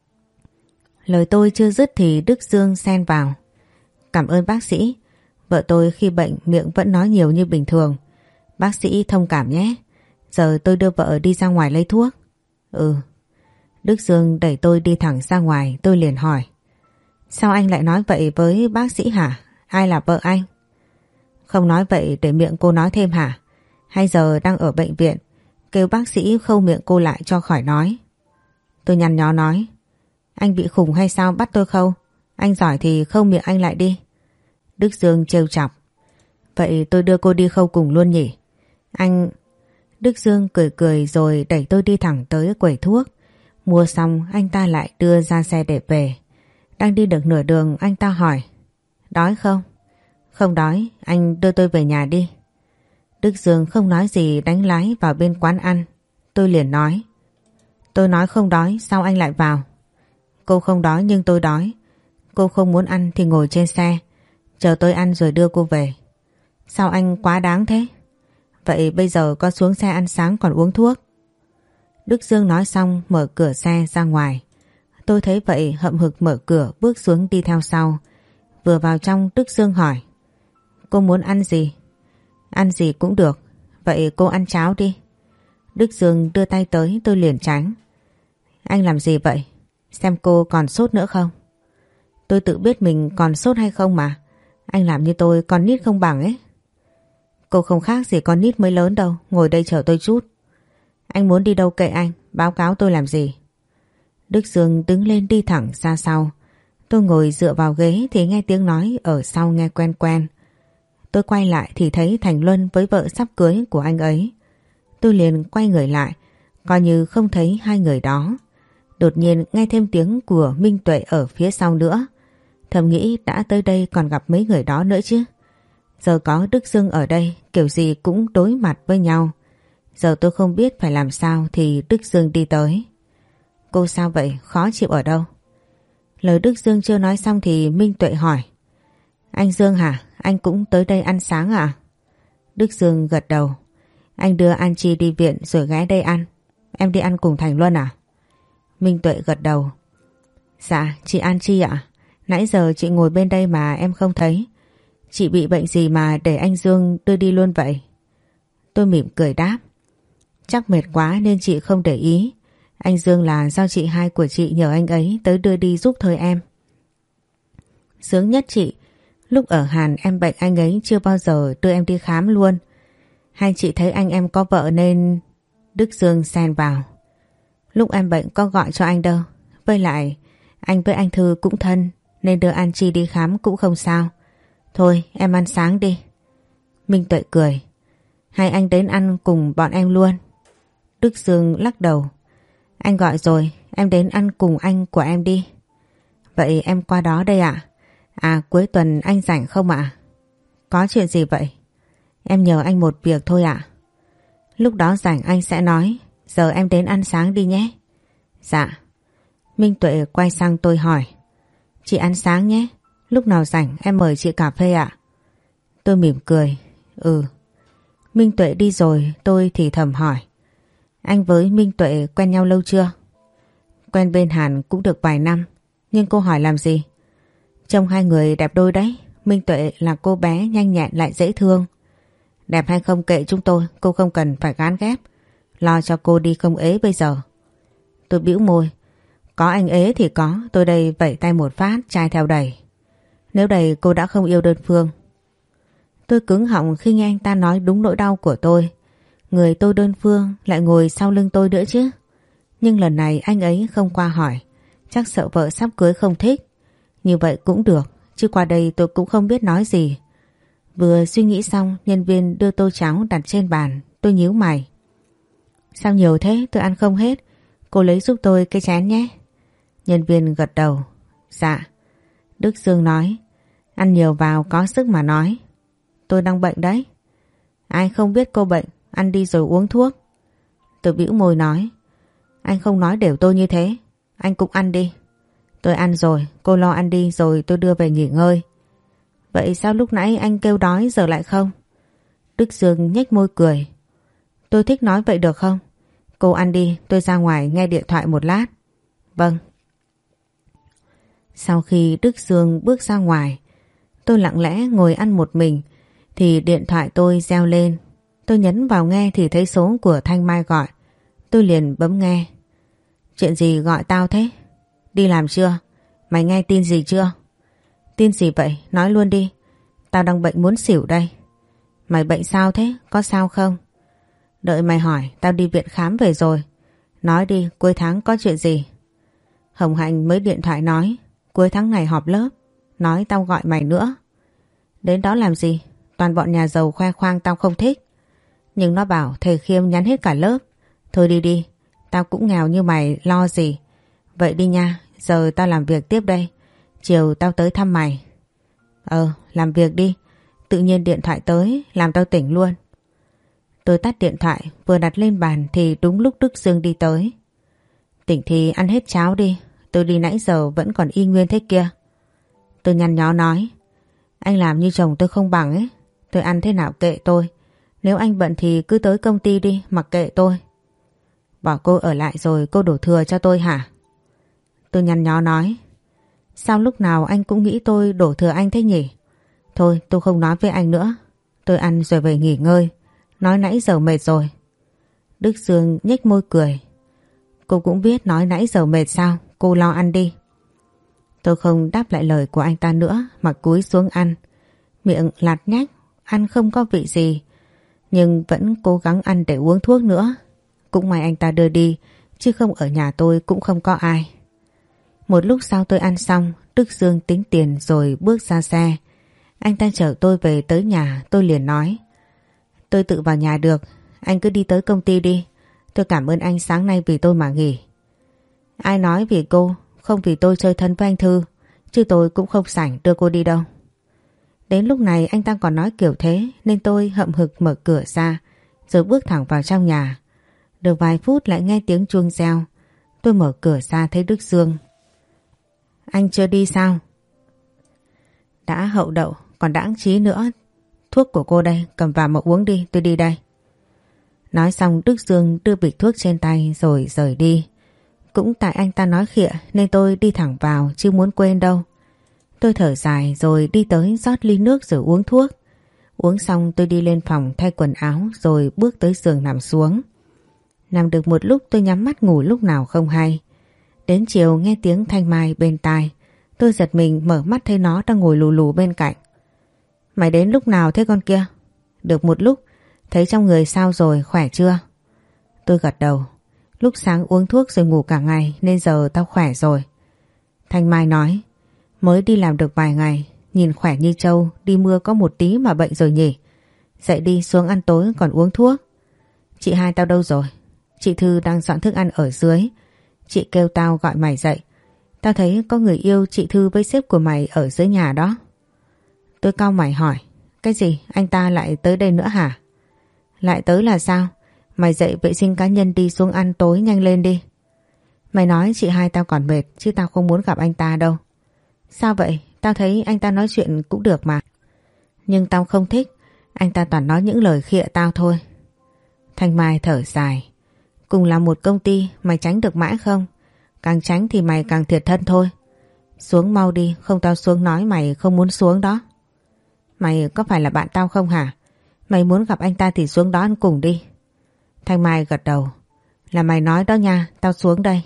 Lời tôi chưa dứt thì Đức Dương xen vào. Cảm ơn bác sĩ. Vợ tôi khi bệnh miệng vẫn nói nhiều như bình thường. Bác sĩ thông cảm nhé. Giờ tôi đưa vợ đi ra ngoài lấy thuốc. Ừ. Đức Dương đẩy tôi đi thẳng ra ngoài. Tôi liền hỏi, sao anh lại nói vậy với bác sĩ hả? Ai là vợ anh? Không nói vậy để miệng cô nói thêm hả? Hay giờ đang ở bệnh viện, kêu bác sĩ khâu miệng cô lại cho khỏi nói? Tôi nhăn nhó nói, anh bị khùng hay sao bắt tôi khâu? Anh giỏi thì khâu miệng anh lại đi. Đức Dương trêu chọc, vậy tôi đưa cô đi khâu cùng luôn nhỉ? Anh... Đức Dương cười cười rồi đẩy tôi đi thẳng tới quầy thuốc. Mua xong anh ta lại đưa ra xe để về. Đang đi được nửa đường anh ta hỏi, đói không? Không đói, anh đưa tôi về nhà đi. Đức Dương không nói gì đánh lái vào bên quán ăn. Tôi liền nói, tôi nói không đói, sao anh lại vào? Cô không đói nhưng tôi đói. Cô không muốn ăn thì ngồi trên xe, chờ tôi ăn rồi đưa cô về. Sao anh quá đáng thế? Vậy bây giờ con xuống xe ăn sáng còn uống thuốc. Đức Dương nói xong mở cửa xe ra ngoài. Tôi thấy vậy hậm hực mở cửa bước xuống đi theo sau. Vừa vào trong Đức Dương hỏi, cô muốn ăn gì? Ăn gì cũng được. Vậy cô ăn cháo đi. Đức Dương đưa tay tới tôi liền tránh. Anh làm gì vậy? Xem cô còn sốt nữa không? Tôi tự biết mình còn sốt hay không mà. Anh làm như tôi con nít không bằng ấy. Cô không khác gì con nít mới lớn đâu. Ngồi đây chờ tôi chút. Anh muốn đi đâu kệ anh. Báo cáo tôi làm gì? Đức Dương đứng lên đi thẳng ra sau. Tôi ngồi dựa vào ghế thì nghe tiếng nói ở sau nghe quen quen. Tôi quay lại thì thấy Thành Luân với vợ sắp cưới của anh ấy. Tôi liền quay người lại, coi như không thấy hai người đó. Đột nhiên nghe thêm tiếng của Minh Tuệ ở phía sau nữa. Thầm nghĩ đã tới đây còn gặp mấy người đó nữa chứ. Giờ có Đức Dương ở đây kiểu gì cũng đối mặt với nhau. Giờ tôi không biết phải làm sao thì Đức Dương đi tới. Cô sao vậy? Khó chịu ở đâu? Lời Đức Dương chưa nói xong thì Minh Tuệ hỏi. Anh Dương hả? Anh cũng tới đây ăn sáng à? Đức Dương gật đầu. Anh đưa An Chi đi viện rồi ghé đây ăn. Em đi ăn cùng Thành luôn à? Minh Tuệ gật đầu. Dạ, chị An Chi ạ. Nãy giờ chị ngồi bên đây mà em không thấy. Chị bị bệnh gì mà để anh Dương đưa đi luôn vậy? Tôi mỉm cười đáp. Chắc mệt quá nên chị không để ý. Anh Dương là do chị hai của chị nhờ anh ấy tới đưa đi giúp thôi em. Sướng nhất chị. Lúc ở Hàn em bệnh anh ấy chưa bao giờ đưa em đi khám luôn. Hay chị thấy anh em có vợ nên... Đức Dương xen vào. Lúc em bệnh có gọi cho anh đâu. Với lại anh với anh Thư cũng thân nên đưa An Chi đi khám cũng không sao. Thôi em ăn sáng đi. Minh Tuệ cười. Hay anh đến ăn cùng bọn em luôn? Đức Dương lắc đầu. Anh gọi rồi, em đến ăn cùng anh của em đi. Vậy em qua đó đây ạ? À? à cuối tuần anh rảnh không ạ? Có chuyện gì vậy? Em nhờ anh một việc thôi ạ. Lúc đó rảnh anh sẽ nói. Giờ em đến ăn sáng đi nhé. Dạ. Minh Tuệ quay sang tôi hỏi. Chị ăn sáng nhé. Lúc nào rảnh em mời chị cà phê ạ. Tôi mỉm cười. Ừ. Minh Tuệ đi rồi tôi thì thầm hỏi. Anh với Minh Tuệ quen nhau lâu chưa? Quen bên Hàn cũng được vài năm. Nhưng cô hỏi làm gì? Trông hai người đẹp đôi đấy. Minh Tuệ là cô bé nhanh nhẹn lại dễ thương. Đẹp hay không kệ chúng tôi. Cô không cần phải gán ghép. Lo cho cô đi không ế bây giờ. Tôi bĩu môi. Có anh ế thì có. Tôi đây vẩy tay một phát trai theo đẩy. Nếu đầy cô đã không yêu đơn phương. Tôi cứng họng khi nghe anh ta nói đúng nỗi đau của tôi. Người tôi đơn phương lại ngồi sau lưng tôi nữa chứ. Nhưng lần này anh ấy không qua hỏi. Chắc sợ vợ sắp cưới không thích. Như vậy cũng được. Chứ qua đây tôi cũng không biết nói gì. Vừa suy nghĩ xong, nhân viên đưa tô cháo đặt trên bàn. Tôi nhíu mày. Sao nhiều thế? Tôi ăn không hết. Cô lấy giúp tôi cái chén nhé. Nhân viên gật đầu. Dạ. Đức Dương nói. Ăn nhiều vào có sức mà nói. Tôi đang bệnh đấy. Ai không biết cô bệnh. Ăn đi rồi uống thuốc. Tôi bĩu môi nói. Anh không nói đều tôi như thế. Anh cũng ăn đi. Tôi ăn rồi. Cô lo ăn đi rồi tôi đưa về nghỉ ngơi. Vậy sao lúc nãy anh kêu đói giờ lại không? Đức Dương nhếch môi cười. Tôi thích nói vậy được không? Cô ăn đi, tôi ra ngoài nghe điện thoại một lát. Vâng. Sau khi Đức Dương bước ra ngoài, tôi lặng lẽ ngồi ăn một mình thì điện thoại tôi reo lên. Tôi nhấn vào nghe thì thấy số của Thanh Mai gọi. Tôi liền bấm nghe. Chuyện gì gọi tao thế? Đi làm chưa? Mày nghe tin gì chưa? Tin gì vậy? Nói luôn đi. Tao đang bệnh muốn xỉu đây. Mày bệnh sao thế? Có sao không? Đợi mày hỏi, tao đi viện khám về rồi. Nói đi, cuối tháng có chuyện gì? Hồng Hạnh mới điện thoại nói cuối tháng này họp lớp. Nói tao gọi mày nữa. Đến đó làm gì? Toàn bọn nhà giàu khoe khoang tao không thích. Nhưng nó bảo thầy Khiêm nhắn hết cả lớp. Thôi đi đi, tao cũng nghèo như mày lo gì. Vậy đi nha, giờ tao làm việc tiếp đây. Chiều tao tới thăm mày. Ờ, làm việc đi. Tự nhiên điện thoại tới, làm tao tỉnh luôn. Tôi tắt điện thoại, vừa đặt lên bàn thì đúng lúc Đức Dương đi tới. Tỉnh thì ăn hết cháo đi, tôi đi nãy giờ vẫn còn y nguyên thế kia. Tôi nhăn nhó nói. Anh làm như chồng tôi không bằng ấy. Tôi ăn thế nào kệ tôi. Nếu anh bận thì cứ tới công ty đi, mặc kệ tôi. Bỏ cô ở lại rồi cô đổ thừa cho tôi hả? Tôi nhăn nhó nói. Sao lúc nào anh cũng nghĩ tôi đổ thừa anh thế nhỉ? Thôi tôi không nói với anh nữa. Tôi ăn rồi về nghỉ ngơi. Nói nãy giờ mệt rồi. Đức Dương nhếch môi cười. Cô cũng biết nói nãy giờ mệt sao? Cô lo ăn đi. Tôi không đáp lại lời của anh ta nữa mà cúi xuống ăn. Miệng lạt nhách, ăn không có vị gì. Nhưng vẫn cố gắng ăn để uống thuốc nữa. Cũng may anh ta đưa đi, chứ không ở nhà tôi cũng không có ai. Một lúc sau tôi ăn xong, Đức Dương tính tiền rồi bước ra xe. Anh ta chở tôi về tới nhà, tôi liền nói. Tôi tự vào nhà được, anh cứ đi tới công ty đi. Tôi cảm ơn anh sáng nay vì tôi mà nghỉ. Ai nói vì cô, không vì tôi chơi thân với anh Thư, chứ tôi cũng không rảnh đưa cô đi đâu. Đến lúc này anh ta còn nói kiểu thế nên tôi hậm hực mở cửa ra rồi bước thẳng vào trong nhà. Được vài phút lại nghe tiếng chuông reo. Tôi mở cửa ra thấy Đức Dương. Anh chưa đi sao? Đã hậu đậu, còn đáng trí nữa. Thuốc của cô đây, cầm vào mà uống đi, tôi đi đây. Nói xong Đức Dương đưa bịch thuốc trên tay rồi rời đi. Cũng tại anh ta nói khịa nên tôi đi thẳng vào chứ muốn quên đâu. Tôi thở dài rồi đi tới rót ly nước rồi uống thuốc. Uống xong tôi đi lên phòng thay quần áo rồi bước tới giường nằm xuống. Nằm được một lúc tôi nhắm mắt ngủ lúc nào không hay. Đến chiều nghe tiếng Thanh Mai bên tai. Tôi giật mình mở mắt thấy nó đang ngồi lù lù bên cạnh. Mày đến lúc nào thế con kia? Được một lúc, thấy trong người sao rồi, khỏe chưa? Tôi gật đầu. Lúc sáng uống thuốc rồi ngủ cả ngày nên giờ tao khỏe rồi. Thanh Mai nói, mới đi làm được vài ngày, nhìn khỏe như trâu, đi mưa có một tí mà bệnh rồi nhỉ. Dậy đi xuống ăn tối còn uống thuốc. Chị hai tao đâu rồi? Chị Thư đang dọn thức ăn ở dưới. Chị kêu tao gọi mày dậy. Tao thấy có người yêu chị Thư với sếp của mày ở dưới nhà đó. Tôi cau mày hỏi, cái gì, anh ta lại tới đây nữa hả? Lại tới là sao? Mày dậy vệ sinh cá nhân đi xuống ăn tối nhanh lên đi. Mày nói chị hai tao còn mệt chứ tao không muốn gặp anh ta đâu. Sao vậy? Tao thấy anh ta nói chuyện cũng được mà. Nhưng tao không thích. Anh ta toàn nói những lời khịa tao thôi. Thanh Mai thở dài. Cùng là một công ty mày tránh được mãi không? Càng tránh thì mày càng thiệt thân thôi. Xuống mau đi, không tao xuống nói mày không muốn xuống đó. Mày có phải là bạn tao không hả? Mày muốn gặp anh ta thì xuống đó ăn cùng đi. Thanh Mai gật đầu. Là mày nói đó nha, tao xuống đây.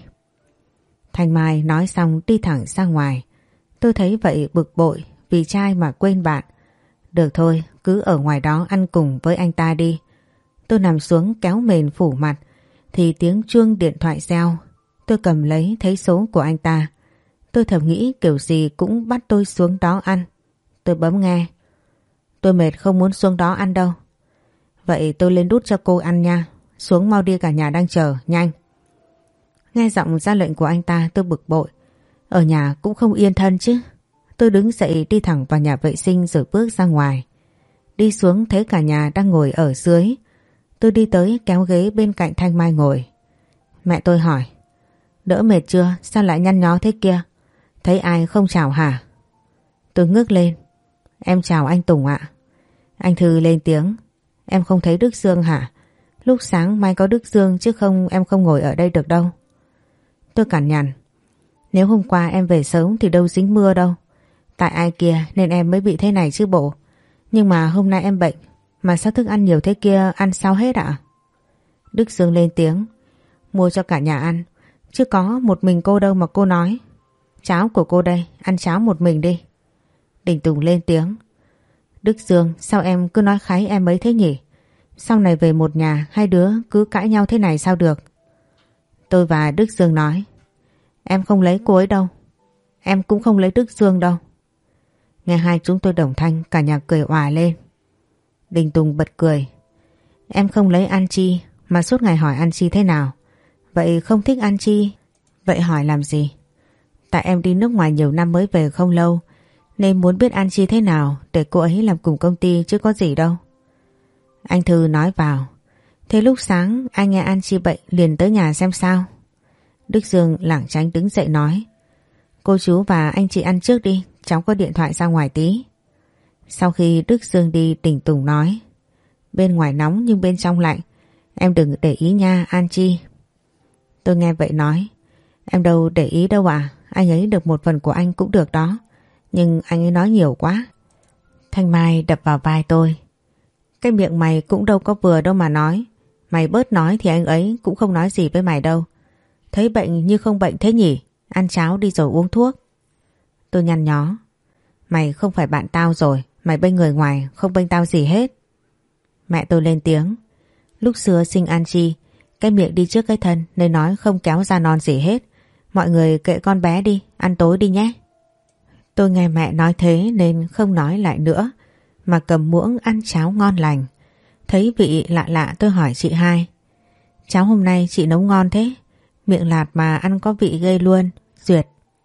Thanh Mai nói xong đi thẳng ra ngoài. Tôi thấy vậy bực bội vì trai mà quên bạn. Được thôi, cứ ở ngoài đó ăn cùng với anh ta đi. Tôi nằm xuống kéo mền phủ mặt thì tiếng chuông điện thoại reo. Tôi cầm lấy thấy số của anh ta. Tôi thầm nghĩ kiểu gì cũng bắt tôi xuống đó ăn. Tôi bấm nghe. Tôi mệt không muốn xuống đó ăn đâu. Vậy tôi lên đút cho cô ăn nha. Xuống mau đi, cả nhà đang chờ, nhanh. Nghe giọng ra lệnh của anh ta tôi bực bội. Ở nhà cũng không yên thân chứ. Tôi đứng dậy đi thẳng vào nhà vệ sinh rồi bước ra ngoài. Đi xuống thấy cả nhà đang ngồi ở dưới. Tôi đi tới kéo ghế bên cạnh Thanh Mai ngồi. Mẹ tôi hỏi, đỡ mệt chưa, sao lại nhăn nhó thế kia? Thấy ai không chào hả? Tôi ngước lên. Em chào anh Tùng ạ. Anh Thư lên tiếng. Em không thấy Đức Dương hả? Lúc sáng mai có Đức Dương chứ không em không ngồi ở đây được đâu. Tôi cằn nhằn. Nếu hôm qua em về sớm thì đâu dính mưa đâu. Tại ai kia nên em mới bị thế này chứ bộ. Nhưng mà hôm nay em bệnh. Mà sao thức ăn nhiều thế kia, ăn sao hết ạ? Đức Dương lên tiếng. Mua cho cả nhà ăn. Chứ có một mình cô đâu mà cô nói. Cháo của cô đây, ăn cháo một mình đi. Đình Tùng lên tiếng. Đức Dương, sao em cứ nói kháy em ấy thế nhỉ? Sau này về một nhà hai đứa cứ cãi nhau thế này sao được? Tôi và Đức Dương nói. Em không lấy cô ấy đâu. Em cũng không lấy Đức Dương đâu. Nghe hai chúng tôi đồng thanh, cả nhà cười òa lên. Đình Tùng bật cười. Em không lấy An Chi mà suốt ngày hỏi An Chi thế nào. Vậy không thích An Chi, vậy hỏi làm gì? Tại em đi nước ngoài nhiều năm mới về không lâu, nên muốn biết An Chi thế nào để cô ấy làm cùng công ty chứ có gì đâu. Anh Thư nói vào. Thế lúc sáng anh nghe An Chi bệnh liền tới nhà xem sao. Đức Dương lảng tránh đứng dậy nói. Cô chú và anh chị ăn trước đi, cháu có điện thoại ra ngoài tí. Sau khi Đức Dương đi, Đình Tùng nói. Bên ngoài nóng nhưng bên trong lạnh. Em đừng để ý nha An Chi. Tôi nghe vậy nói. Em đâu để ý đâu à. Anh ấy được một phần của anh cũng được đó. Nhưng anh ấy nói nhiều quá. Thanh Mai đập vào vai tôi. Cái miệng mày cũng đâu có vừa đâu mà nói. Mày bớt nói thì anh ấy cũng không nói gì với mày đâu. Thấy bệnh như không bệnh thế nhỉ. Ăn cháo đi rồi uống thuốc. Tôi nhăn nhó. Mày không phải bạn tao rồi. Mày bênh người ngoài không bênh tao gì hết. Mẹ tôi lên tiếng. Lúc xưa sinh An Chi, cái miệng đi trước cái thân nên nói không kéo ra non gì hết. Mọi người kệ con bé đi, ăn tối đi nhé. Tôi nghe mẹ nói thế nên không nói lại nữa, mà cầm muỗng ăn cháo ngon lành. Thấy vị lạ lạ tôi hỏi chị hai. Cháo hôm nay chị nấu ngon thế. Miệng lạt mà ăn có vị ghê luôn. Duyệt.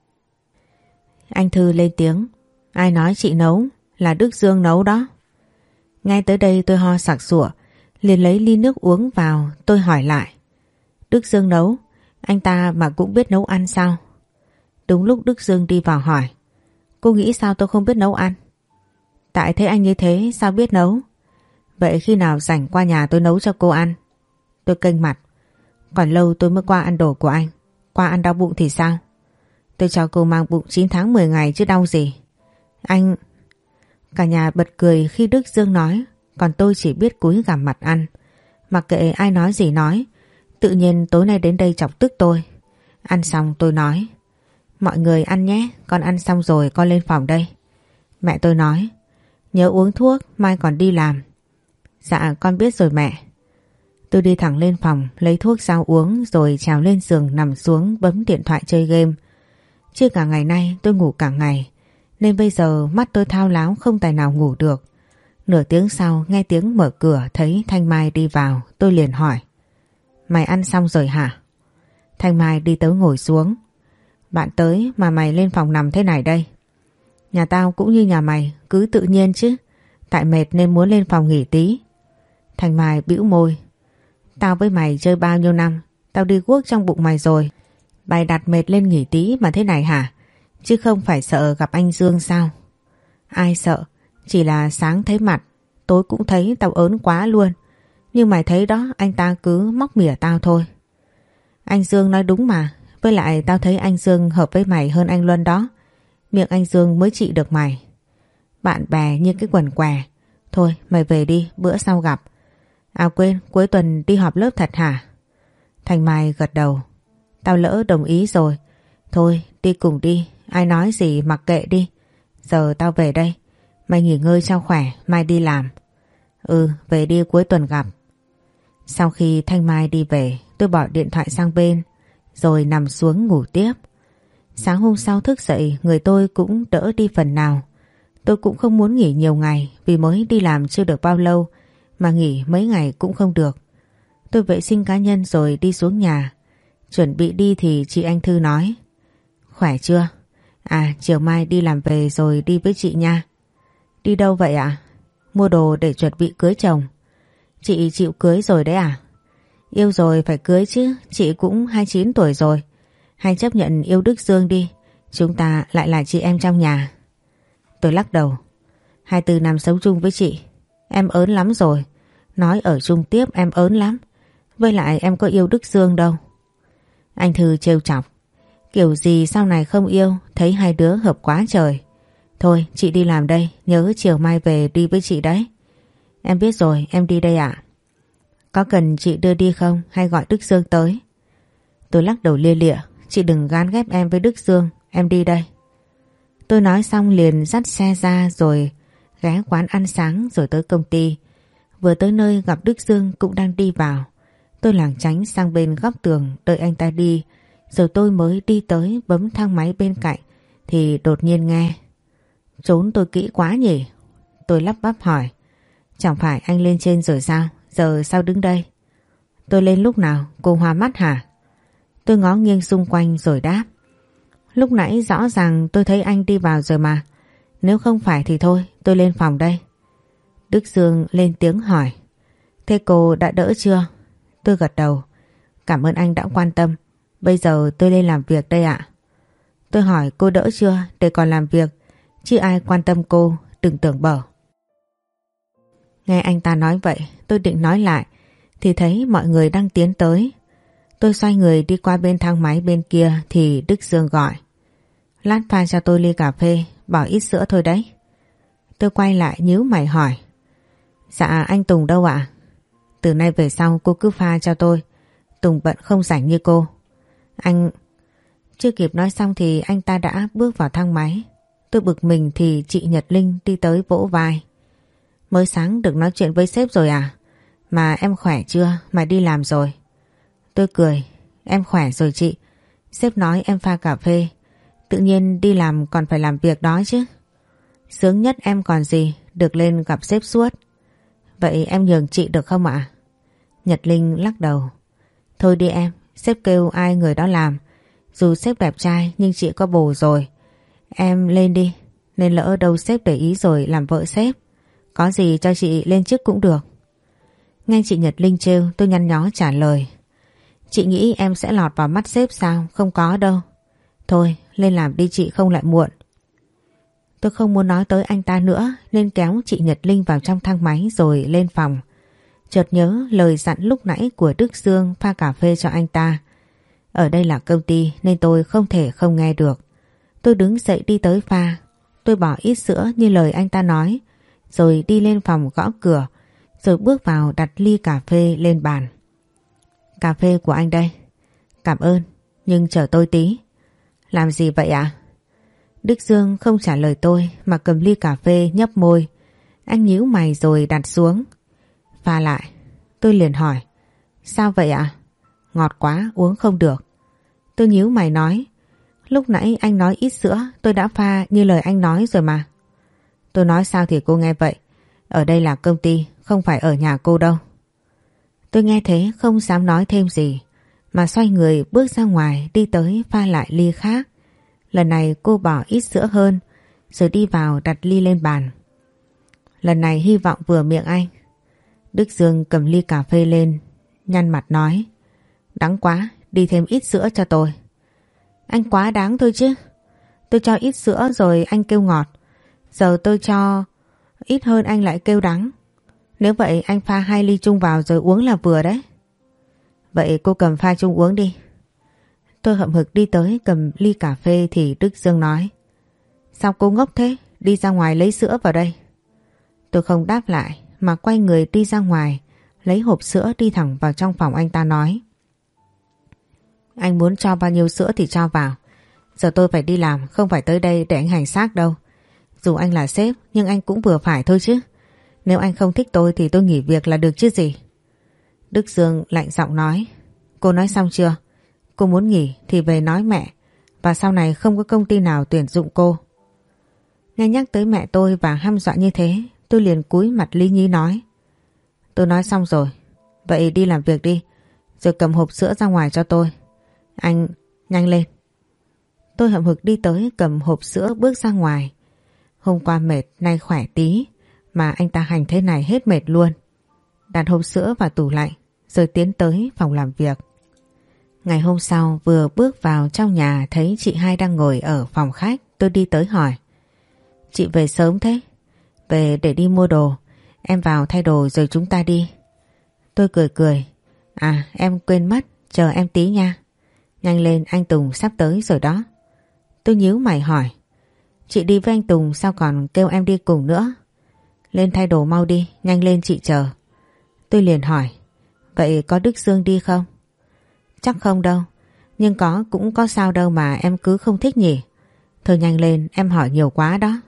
Anh Thư lên tiếng. Ai nói chị nấu? Là Đức Dương nấu đó. Ngay tới đây tôi ho sặc sụa, liền lấy ly nước uống vào. Tôi hỏi lại. Đức Dương nấu? Anh ta mà cũng biết nấu ăn sao? Đúng lúc Đức Dương đi vào hỏi. Cô nghĩ sao tôi không biết nấu ăn? Tại thấy anh như thế sao biết nấu? Vậy khi nào rảnh qua nhà tôi nấu cho cô ăn? Tôi kênh mặt. Còn lâu tôi mới qua ăn đồ của anh. Qua ăn đau bụng thì sao? Tôi cho cô mang bụng chín tháng mười ngày chứ đau gì. Anh... Cả nhà bật cười khi Đức Dương nói, còn tôi chỉ biết cúi gằm mặt ăn. Mặc kệ ai nói gì nói, tự nhiên tối nay đến đây chọc tức tôi. Ăn xong tôi nói, mọi người ăn nhé, con ăn xong rồi con lên phòng đây. Mẹ tôi nói, nhớ uống thuốc, mai còn đi làm. Dạ con biết rồi mẹ. Tôi đi thẳng lên phòng, lấy thuốc ra uống rồi trèo lên giường nằm xuống bấm điện thoại chơi game. Chứ cả ngày nay tôi ngủ cả ngày, nên bây giờ mắt tôi thao láo không tài nào ngủ được. Nửa tiếng sau nghe tiếng mở cửa thấy Thanh Mai đi vào, tôi liền hỏi. Mày ăn xong rồi hả? Thanh Mai đi tới ngồi xuống. Bạn tới mà mày lên phòng nằm thế này đây. Nhà tao cũng như nhà mày, cứ tự nhiên chứ. Tại mệt nên muốn lên phòng nghỉ tí. Thanh Mai bĩu môi. Tao với mày chơi bao nhiêu năm, tao đi guốc trong bụng mày rồi. Mày đặt mệt lên nghỉ tí mà thế này hả? Chứ không phải sợ gặp anh Dương sao? Ai sợ, chỉ là sáng thấy mặt, tối cũng thấy tao ớn quá luôn. Nhưng mày thấy đó, anh ta cứ móc mỉa tao thôi. Anh Dương nói đúng mà, với lại tao thấy anh Dương hợp với mày hơn anh Luân đó. Miệng anh Dương mới trị được mày. Bạn bè như cái quần què. Thôi mày về đi, bữa sau gặp. À quên, cuối tuần đi họp lớp thật hả? Thanh Mai gật đầu. Tao lỡ đồng ý rồi. Thôi đi cùng đi, ai nói gì mặc kệ đi. Giờ tao về đây. Mày nghỉ ngơi cho khỏe, mai đi làm. Ừ, về đi cuối tuần gặp. Sau khi Thanh Mai đi về, tôi bỏ điện thoại sang bên, rồi nằm xuống ngủ tiếp. Sáng hôm sau thức dậy, người tôi cũng đỡ đi phần nào. Tôi cũng không muốn nghỉ nhiều ngày, vì mới đi làm chưa được bao lâu, mà nghỉ mấy ngày cũng không được. Tôi vệ sinh cá nhân rồi đi xuống nhà. Chuẩn bị đi thì chị Anh Thư nói. Khỏe chưa? À, chiều mai đi làm về rồi đi với chị nha. Đi đâu vậy ạ? Mua đồ để chuẩn bị cưới chồng. Chị chịu cưới rồi đấy à? Yêu rồi phải cưới chứ, chị cũng hai mươi chín tuổi rồi. Hay chấp nhận yêu Đức Dương đi, chúng ta lại là chị em trong nhà. Tôi lắc đầu. hai mươi tư năm sống chung với chị, em ớn lắm rồi. Nói ở chung tiếp em ớn lắm. Với lại em có yêu Đức Dương đâu. Anh Thư trêu chọc. Kiểu gì sau này không yêu, thấy hai đứa hợp quá trời. Thôi chị đi làm đây, nhớ chiều mai về đi với chị đấy. Em biết rồi, em đi đây ạ. Có cần chị đưa đi không hay gọi Đức Dương tới? Tôi lắc đầu lia lịa. Chị đừng gán ghép em với Đức Dương, em đi đây. Tôi nói xong liền dắt xe ra rồi ghé quán ăn sáng rồi tới công ty. Vừa tới nơi gặp Đức Dương cũng đang đi vào. Tôi lảng tránh sang bên góc tường đợi anh ta đi, rồi tôi mới đi tới bấm thang máy bên cạnh thì đột nhiên nghe. Trốn tôi kỹ quá nhỉ? Tôi lắp bắp hỏi. Chẳng phải anh lên trên rồi sao? Giờ sao đứng đây? Tôi lên lúc nào? Cô hoa mắt hả? Tôi ngó nghiêng xung quanh rồi đáp. Lúc nãy rõ ràng tôi thấy anh đi vào rồi mà. Nếu không phải thì thôi, tôi lên phòng đây. Đức Dương lên tiếng hỏi. Thế cô đã đỡ chưa? Tôi gật đầu. Cảm ơn anh đã quan tâm. Bây giờ tôi lên làm việc đây ạ. Tôi hỏi cô đỡ chưa để còn làm việc, chứ ai quan tâm cô, đừng tưởng bở. Nghe anh ta nói vậy, tôi định nói lại thì thấy mọi người đang tiến tới. Tôi xoay người đi qua bên thang máy bên kia thì Đức Dương gọi. Lát pha cho tôi ly cà phê, bỏ ít sữa thôi đấy. Tôi quay lại nhíu mày hỏi. Dạ anh Tùng đâu ạ? Từ nay về sau cô cứ pha cho tôi. Tùng bận không rảnh như cô. Anh... Chưa kịp nói xong thì anh ta đã bước vào thang máy. Tôi bực mình thì chị Nhật Linh đi tới vỗ vai. Mới sáng được nói chuyện với sếp rồi à? Mà em khỏe chưa mà đi làm rồi? Tôi cười. Em khỏe rồi chị. Sếp nói em pha cà phê. Tự nhiên đi làm còn phải làm việc đó chứ. Sướng nhất em còn gì, được lên gặp sếp suốt. Vậy em nhường chị được không ạ? Nhật Linh lắc đầu. Thôi đi em, sếp kêu ai người đó làm. Dù sếp đẹp trai nhưng chị có bồ rồi. Em lên đi, nên lỡ đâu sếp để ý rồi làm vợ sếp. Có gì cho chị lên chức cũng được. Nghe chị Nhật Linh trêu, tôi nhăn nhó trả lời. Chị nghĩ em sẽ lọt vào mắt sếp sao? Không có đâu. Thôi, lên làm đi chị, không lại muộn. Tôi không muốn nói tới anh ta nữa nên kéo chị Nhật Linh vào trong thang máy rồi lên phòng. Chợt nhớ lời dặn lúc nãy của Đức Dương pha cà phê cho anh ta. Ở đây là công ty nên tôi không thể không nghe được. Tôi đứng dậy đi tới pha. Tôi bỏ ít sữa như lời anh ta nói, rồi đi lên phòng gõ cửa, rồi bước vào đặt ly cà phê lên bàn. Cà phê của anh đây. Cảm ơn, nhưng chờ tôi tí. Làm gì vậy ạ? Đức Dương không trả lời tôi mà cầm ly cà phê nhấp môi. Anh nhíu mày rồi đặt xuống. Pha lại. Tôi liền hỏi. Sao vậy ạ? Ngọt quá, uống không được. Tôi nhíu mày nói. Lúc nãy anh nói ít sữa, tôi đã pha như lời anh nói rồi mà. Tôi nói sao thì cô nghe vậy. Ở đây là công ty, không phải ở nhà cô đâu. Tôi nghe thế không dám nói thêm gì, mà xoay người bước ra ngoài đi tới pha lại ly khác. Lần này cô bỏ ít sữa hơn, rồi đi vào đặt ly lên bàn. Lần này hy vọng vừa miệng anh. Đức Dương cầm ly cà phê lên, nhăn mặt nói. Đắng quá, đi thêm ít sữa cho tôi. Anh quá đáng thôi chứ. Tôi cho ít sữa rồi anh kêu ngọt. Giờ tôi cho ít hơn anh lại kêu đắng. Nếu vậy anh pha hai ly chung vào rồi uống là vừa đấy. Vậy cô cầm pha chung uống đi. Tôi hậm hực đi tới cầm ly cà phê thì Đức Dương nói. Sao cô ngốc thế? Đi ra ngoài lấy sữa vào đây. Tôi không đáp lại mà quay người đi ra ngoài, lấy hộp sữa đi thẳng vào trong phòng anh ta nói. Anh muốn cho bao nhiêu sữa thì cho vào. Giờ tôi phải đi làm, không phải tới đây để anh hành xác đâu. Dù anh là sếp nhưng anh cũng vừa phải thôi chứ. Nếu anh không thích tôi thì tôi nghỉ việc là được chứ gì. Đức Dương lạnh giọng nói. Cô nói xong chưa? Cô muốn nghỉ thì về nói mẹ, và sau này không có công ty nào tuyển dụng cô. Nghe nhắc tới mẹ tôi và hăm dọa như thế, tôi liền cúi mặt lý nhí nói. Tôi nói xong rồi. Vậy đi làm việc đi, rồi cầm hộp sữa ra ngoài cho tôi. Anh nhanh lên. Tôi hậm hực đi tới cầm hộp sữa bước ra ngoài. Hôm qua mệt, nay khỏe tí, mà anh ta hành thế này hết mệt luôn. Đặt hộp sữa vào tủ lạnh, rồi tiến tới phòng làm việc. Ngày hôm sau vừa bước vào trong nhà thấy chị hai đang ngồi ở phòng khách, tôi đi tới hỏi. Chị về sớm thế? Về để đi mua đồ. Em vào thay đồ rồi chúng ta đi. Tôi cười cười. À em quên mất, chờ em tí nha. Nhanh lên, anh Tùng sắp tới rồi đó. Tôi nhíu mày hỏi. Chị đi với anh Tùng sao còn kêu em đi cùng nữa? Lên thay đồ mau đi, nhanh lên chị chờ. Tôi liền hỏi. Vậy có Đức Dương đi không? Chắc không đâu, nhưng có cũng có sao đâu mà em cứ không thích nhỉ. Thôi nhanh lên, em hỏi nhiều quá đó.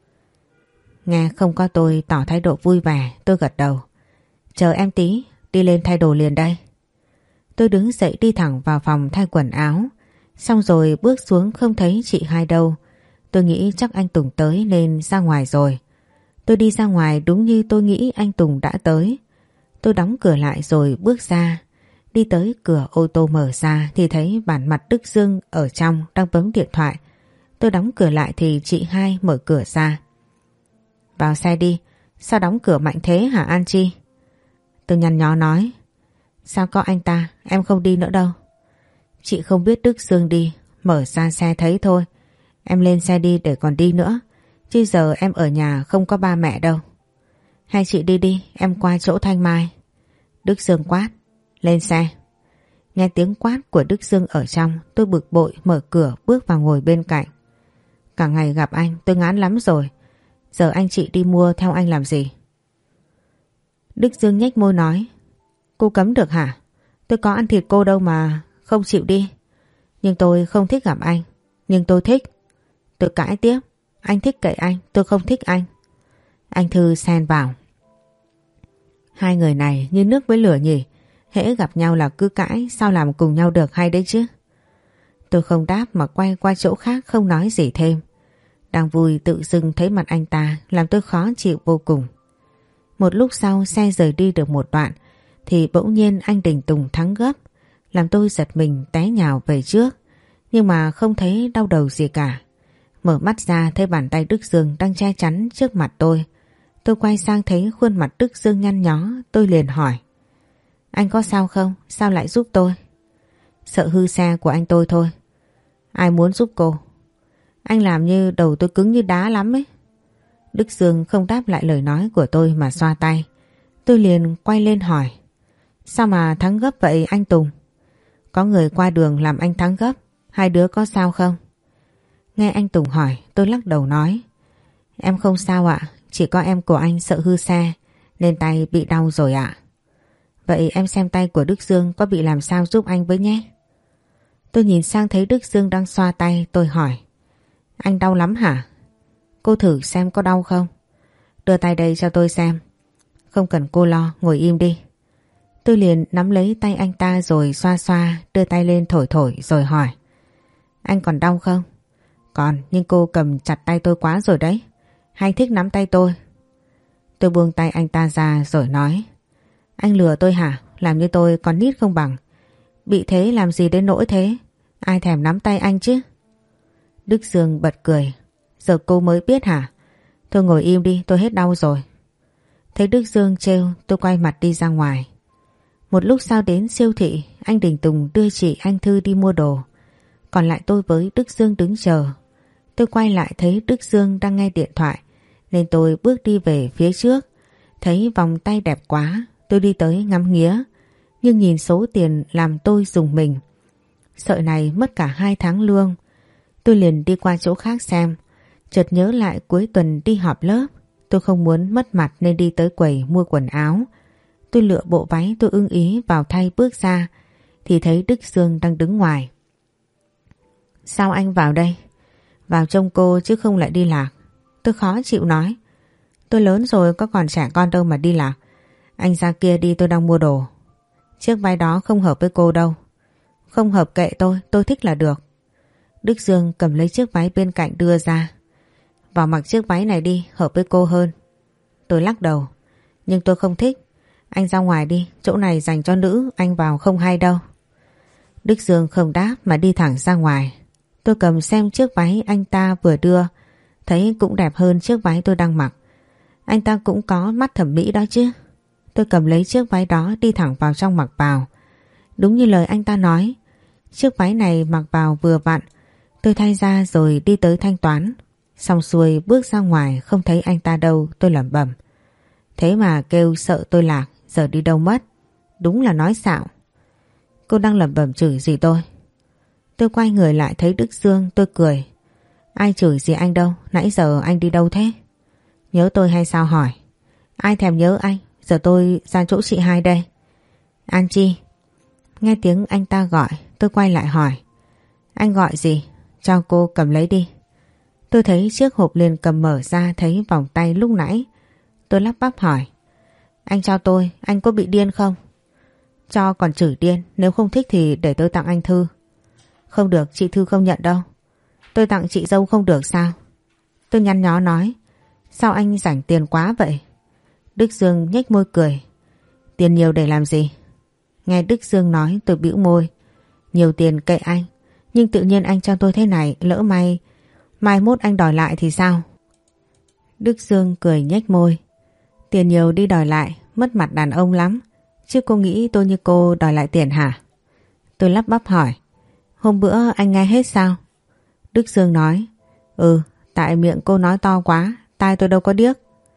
Nghe không có tôi tỏ thái độ vui vẻ, tôi gật đầu. Chờ em tí, đi lên thay đồ liền đây. Tôi đứng dậy đi thẳng vào phòng thay quần áo. Xong rồi bước xuống không thấy chị hai đâu. Tôi nghĩ chắc anh Tùng tới nên ra ngoài rồi. Tôi đi ra ngoài đúng như tôi nghĩ anh Tùng đã tới. Tôi đóng cửa lại rồi bước ra. Đi tới cửa ô tô mở ra thì thấy bản mặt Đức Dương ở trong đang bấm điện thoại. Tôi đóng cửa lại thì chị hai mở cửa ra. Vào xe đi, sao đóng cửa mạnh thế hả An Chi? Tôi nhăn nhó nói. Sao có anh ta, em không đi nữa đâu. Chị không biết Đức Dương đi, mở ra xe thấy thôi. Em lên xe đi để còn đi nữa, chứ giờ em ở nhà không có ba mẹ đâu. Hai chị đi đi, em qua chỗ Thanh Mai. Đức Dương quát. Lên xe. Nghe tiếng quát của Đức Dương ở trong, tôi bực bội mở cửa bước vào ngồi bên cạnh. Cả ngày gặp anh tôi ngán lắm rồi. Giờ anh chị đi mua theo anh làm gì? Đức Dương nhếch môi nói. Cô cấm được hả? Tôi có ăn thịt cô đâu mà không chịu đi. Nhưng tôi không thích gặp anh. Nhưng tôi thích. Tôi cãi tiếp. Anh thích kệ anh, tôi không thích anh. Anh Thư xen vào. Hai người này như nước với lửa nhỉ. Hễ gặp nhau là cứ cãi, sao làm cùng nhau được hay đấy chứ? Tôi không đáp mà quay qua chỗ khác không nói gì thêm. Đang vui tự dưng thấy mặt anh ta làm tôi khó chịu vô cùng. Một lúc sau xe rời đi được một đoạn thì bỗng nhiên anh Đình Tùng thắng gấp, làm tôi giật mình té nhào về trước, nhưng mà không thấy đau đầu gì cả. Mở mắt ra thấy bàn tay Đức Dương đang che chắn trước mặt tôi. Tôi quay sang thấy khuôn mặt Đức Dương nhăn nhó, tôi liền hỏi: Anh có sao không? Sao lại giúp tôi? Sợ hư xe của anh tôi thôi. Ai muốn giúp cô? Anh làm như đầu tôi cứng như đá lắm ấy. Đức Dương không đáp lại lời nói của tôi mà xoa tay. Tôi liền quay lên hỏi: Sao mà thắng gấp vậy anh Tùng? Có người qua đường làm anh thắng gấp. Hai đứa có sao không? Nghe anh Tùng hỏi, tôi lắc đầu nói: Em không sao ạ. Chỉ có em của anh sợ hư xe nên tay bị đau rồi ạ. Vậy em xem tay của Đức Dương có bị làm sao giúp anh với nhé. Tôi nhìn sang thấy Đức Dương đang xoa tay. Tôi hỏi: Anh đau lắm hả? Cô thử xem có đau không? Đưa tay đây cho tôi xem. Không cần cô lo, ngồi im đi. Tôi liền nắm lấy tay anh ta rồi xoa xoa, đưa tay lên thổi thổi rồi hỏi: Anh còn đau không? Còn, nhưng cô cầm chặt tay tôi quá rồi đấy. Hay thích nắm tay tôi? Tôi buông tay anh ta ra rồi nói: Anh lừa tôi hả? Làm như tôi còn nít không bằng. Bị thế làm gì đến nỗi thế? Ai thèm nắm tay anh chứ? Đức Dương bật cười: Giờ cô mới biết hả? Thôi ngồi im đi, tôi hết đau rồi. Thấy Đức Dương trêu, tôi quay mặt đi ra ngoài. Một lúc sau đến siêu thị, anh Đình Tùng đưa chị anh Thư đi mua đồ. Còn lại tôi với Đức Dương đứng chờ. Tôi quay lại thấy Đức Dương đang nghe điện thoại, nên tôi bước đi về phía trước. Thấy vòng tay đẹp quá, tôi đi tới ngắm nghía, nhưng nhìn số tiền làm tôi rùng mình. Sợi này mất cả hai tháng lương. Tôi liền đi qua chỗ khác xem. Chợt nhớ lại cuối tuần đi họp lớp, tôi không muốn mất mặt nên đi tới quầy mua quần áo. Tôi lựa bộ váy tôi ưng ý vào thay bước ra, thì thấy Đức Dương đang đứng ngoài. Sao anh vào đây? Vào trông cô chứ không lại đi lạc. Tôi khó chịu nói: Tôi lớn rồi, có còn trẻ con đâu mà đi lạc. Anh ra kia đi, tôi đang mua đồ. Chiếc váy đó không hợp với cô đâu. Không hợp kệ tôi, tôi thích là được. Đức Dương cầm lấy chiếc váy bên cạnh đưa ra: Vào mặc chiếc váy này đi, hợp với cô hơn. Tôi lắc đầu: Nhưng tôi không thích. Anh ra ngoài đi, chỗ này dành cho nữ, anh vào không hay đâu. Đức Dương không đáp mà đi thẳng ra ngoài. Tôi cầm xem chiếc váy anh ta vừa đưa, thấy cũng đẹp hơn chiếc váy tôi đang mặc. Anh ta cũng có mắt thẩm mỹ đó chứ. Tôi cầm lấy chiếc váy đó đi thẳng vào trong mặc vào. Đúng như lời anh ta nói, chiếc váy này mặc vào vừa vặn. Tôi thay ra rồi đi tới thanh toán. Xong xuôi bước ra ngoài không thấy anh ta đâu, tôi lẩm bẩm: Thế mà kêu sợ tôi lạc, giờ đi đâu mất? Đúng là nói xạo. Cô đang lẩm bẩm chửi gì tôi? Tôi quay người lại thấy Đức Dương, tôi cười: Ai chửi gì anh đâu, nãy giờ anh đi đâu thế? Nhớ tôi hay sao hỏi? Ai thèm nhớ anh, giờ tôi ra chỗ chị hai đây. An Chi. Nghe tiếng anh ta gọi, tôi quay lại hỏi: Anh gọi gì? Cho cô cầm lấy đi. Tôi thấy chiếc hộp liền cầm mở ra, thấy vòng tay lúc nãy. Tôi lắp bắp hỏi: Anh cho tôi, anh có bị điên không? Cho còn chửi điên, nếu không thích thì để tôi tặng anh Thư. Không được, chị Thư không nhận đâu. Tôi tặng chị dâu không được sao? Tôi nhăn nhó nói: Sao anh rảnh tiền quá vậy? Đức Dương nhếch môi cười: Tiền nhiều để làm gì? Nghe Đức Dương nói tôi bĩu môi: Nhiều tiền kệ anh, nhưng tự nhiên anh cho tôi thế này, lỡ may mai mốt anh đòi lại thì sao? Đức Dương cười nhếch môi: Tiền nhiều đi đòi lại, mất mặt đàn ông lắm. Chứ cô nghĩ tôi như cô đòi lại tiền hả? Tôi lắp bắp hỏi: Hôm bữa anh nghe hết sao? Đức Dương nói: Ừ, tại miệng cô nói to quá, tai tôi đâu có điếc.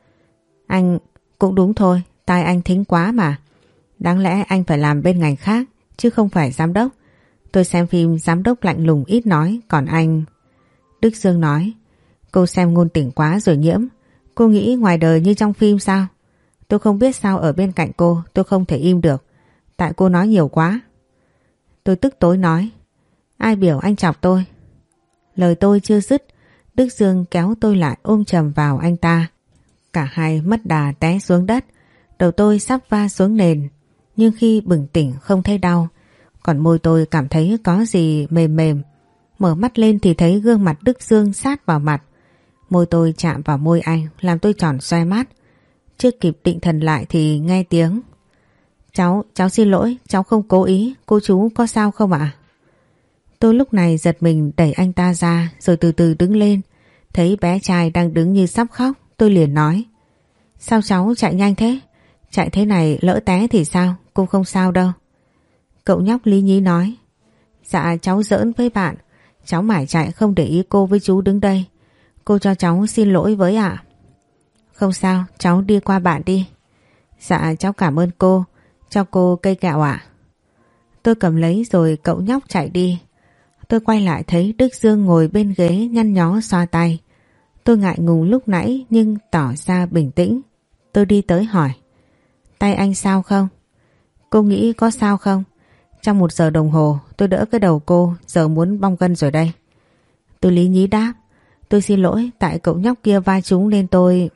Anh cũng đúng thôi, tai anh thính quá mà. Đáng lẽ anh phải làm bên ngành khác, chứ không phải giám đốc. Tôi xem phim giám đốc lạnh lùng ít nói, còn anh... Đức Dương nói: Cô xem ngôn tình quá rồi Nhiễm. Cô nghĩ ngoài đời như trong phim sao? Tôi không biết sao ở bên cạnh cô tôi không thể im được, tại cô nói nhiều quá. Tôi tức tối nói: Ai biểu anh chọc tôi? Lời tôi chưa dứt, Đức Dương kéo tôi lại ôm chầm vào anh ta. Cả hai mất đà té xuống đất. Đầu tôi sắp va xuống nền, nhưng khi bừng tỉnh không thấy đau. Còn môi tôi cảm thấy có gì mềm mềm. Mở mắt lên thì thấy gương mặt Đức Dương sát vào mặt. Môi tôi chạm vào môi anh làm tôi tròn xoe mắt. Chưa kịp định thần lại thì nghe tiếng: Cháu, cháu xin lỗi, cháu không cố ý, cô chú có sao không ạ? Tôi lúc này giật mình đẩy anh ta ra rồi từ từ đứng lên. Thấy bé trai đang đứng như sắp khóc, tôi liền nói. Sao cháu chạy nhanh thế? Chạy thế này lỡ té thì sao? Cô không sao đâu. Cậu nhóc lý nhí nói. Dạ cháu giỡn với bạn. Cháu mải chạy không để ý cô với chú đứng đây. Cô cho cháu xin lỗi với ạ. Không sao, cháu đi qua bạn đi. Dạ cháu cảm ơn cô. Cho cô cây kẹo ạ. Tôi cầm lấy rồi cậu nhóc chạy đi. Tôi quay lại thấy Đức Dương ngồi bên ghế nhăn nhó xoa tay. Tôi ngại ngùng lúc nãy nhưng tỏ ra bình tĩnh. Tôi đi tới hỏi. Tay anh sao không? Cô nghĩ có sao không? Trong một giờ đồng hồ tôi đỡ cái đầu cô, giờ muốn bong gân rồi đây. Tôi lý nhí đáp. Tôi xin lỗi, tại cậu nhóc kia va trúng nên tôi...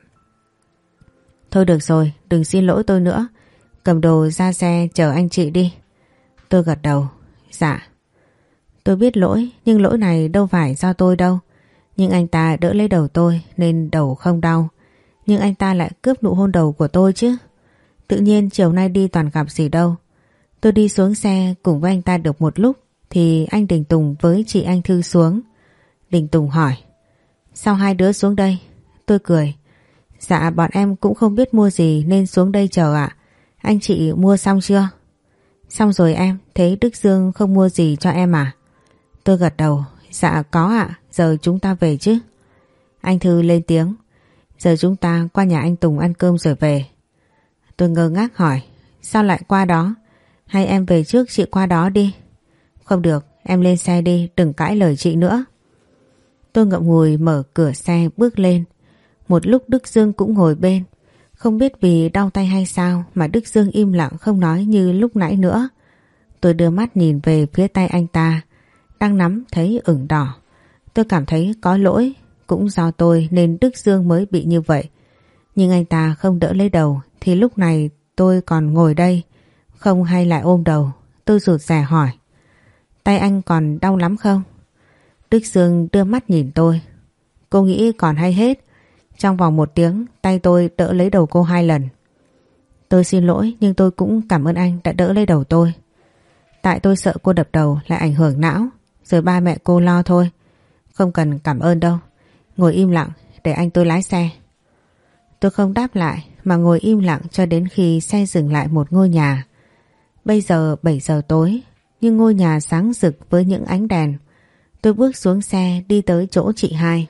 Thôi được rồi, đừng xin lỗi tôi nữa. Cầm đồ ra xe chờ anh chị đi. Tôi gật đầu. Dạ. Tôi biết lỗi, nhưng lỗi này đâu phải do tôi đâu. Nhưng anh ta đỡ lấy đầu tôi nên đầu không đau. Nhưng anh ta lại cướp nụ hôn đầu của tôi chứ. Tự nhiên chiều nay đi toàn gặp gì đâu. Tôi đi xuống xe cùng với anh ta được một lúc thì anh Đình Tùng với chị Anh Thư xuống. Đình Tùng hỏi. Sao hai đứa xuống đây? Tôi cười. Dạ bọn em cũng không biết mua gì nên xuống đây chờ ạ. Anh chị mua xong chưa? Xong rồi em, thế Đức Dương không mua gì cho em à? Tôi gật đầu. Dạ có ạ, giờ chúng ta về chứ. Anh Thư lên tiếng. Giờ chúng ta qua nhà anh Tùng ăn cơm rồi về. Tôi ngơ ngác hỏi. Sao lại qua đó? Hay em về trước chị qua đó đi? Không được, em lên xe đi, đừng cãi lời chị nữa. Tôi ngậm ngùi mở cửa xe bước lên. Một lúc Đức Dương cũng ngồi bên. Không biết vì đau tay hay sao mà Đức Dương im lặng không nói như lúc nãy nữa. Tôi đưa mắt nhìn về phía tay anh ta. Đang nắm thấy ửng đỏ. Tôi cảm thấy có lỗi. Cũng do tôi nên Đức Dương mới bị như vậy. Nhưng anh ta không đỡ lấy đầu thì lúc này tôi còn ngồi đây. Không hay lại ôm đầu. Tôi rụt rè hỏi. Tay anh còn đau lắm không? Đức Dương đưa mắt nhìn tôi. Cô nghĩ còn hay hết. Trong vòng một tiếng tay tôi đỡ lấy đầu cô hai lần. Tôi xin lỗi nhưng tôi cũng cảm ơn anh đã đỡ lấy đầu tôi. Tại tôi sợ cô đập đầu lại ảnh hưởng não. Rồi ba mẹ cô lo thôi. Không cần cảm ơn đâu. Ngồi im lặng để anh tôi lái xe. Tôi không đáp lại mà ngồi im lặng cho đến khi xe dừng lại một ngôi nhà. Bây giờ bảy giờ tối nhưng ngôi nhà sáng rực với những ánh đèn. Tôi bước xuống xe đi tới chỗ chị hai.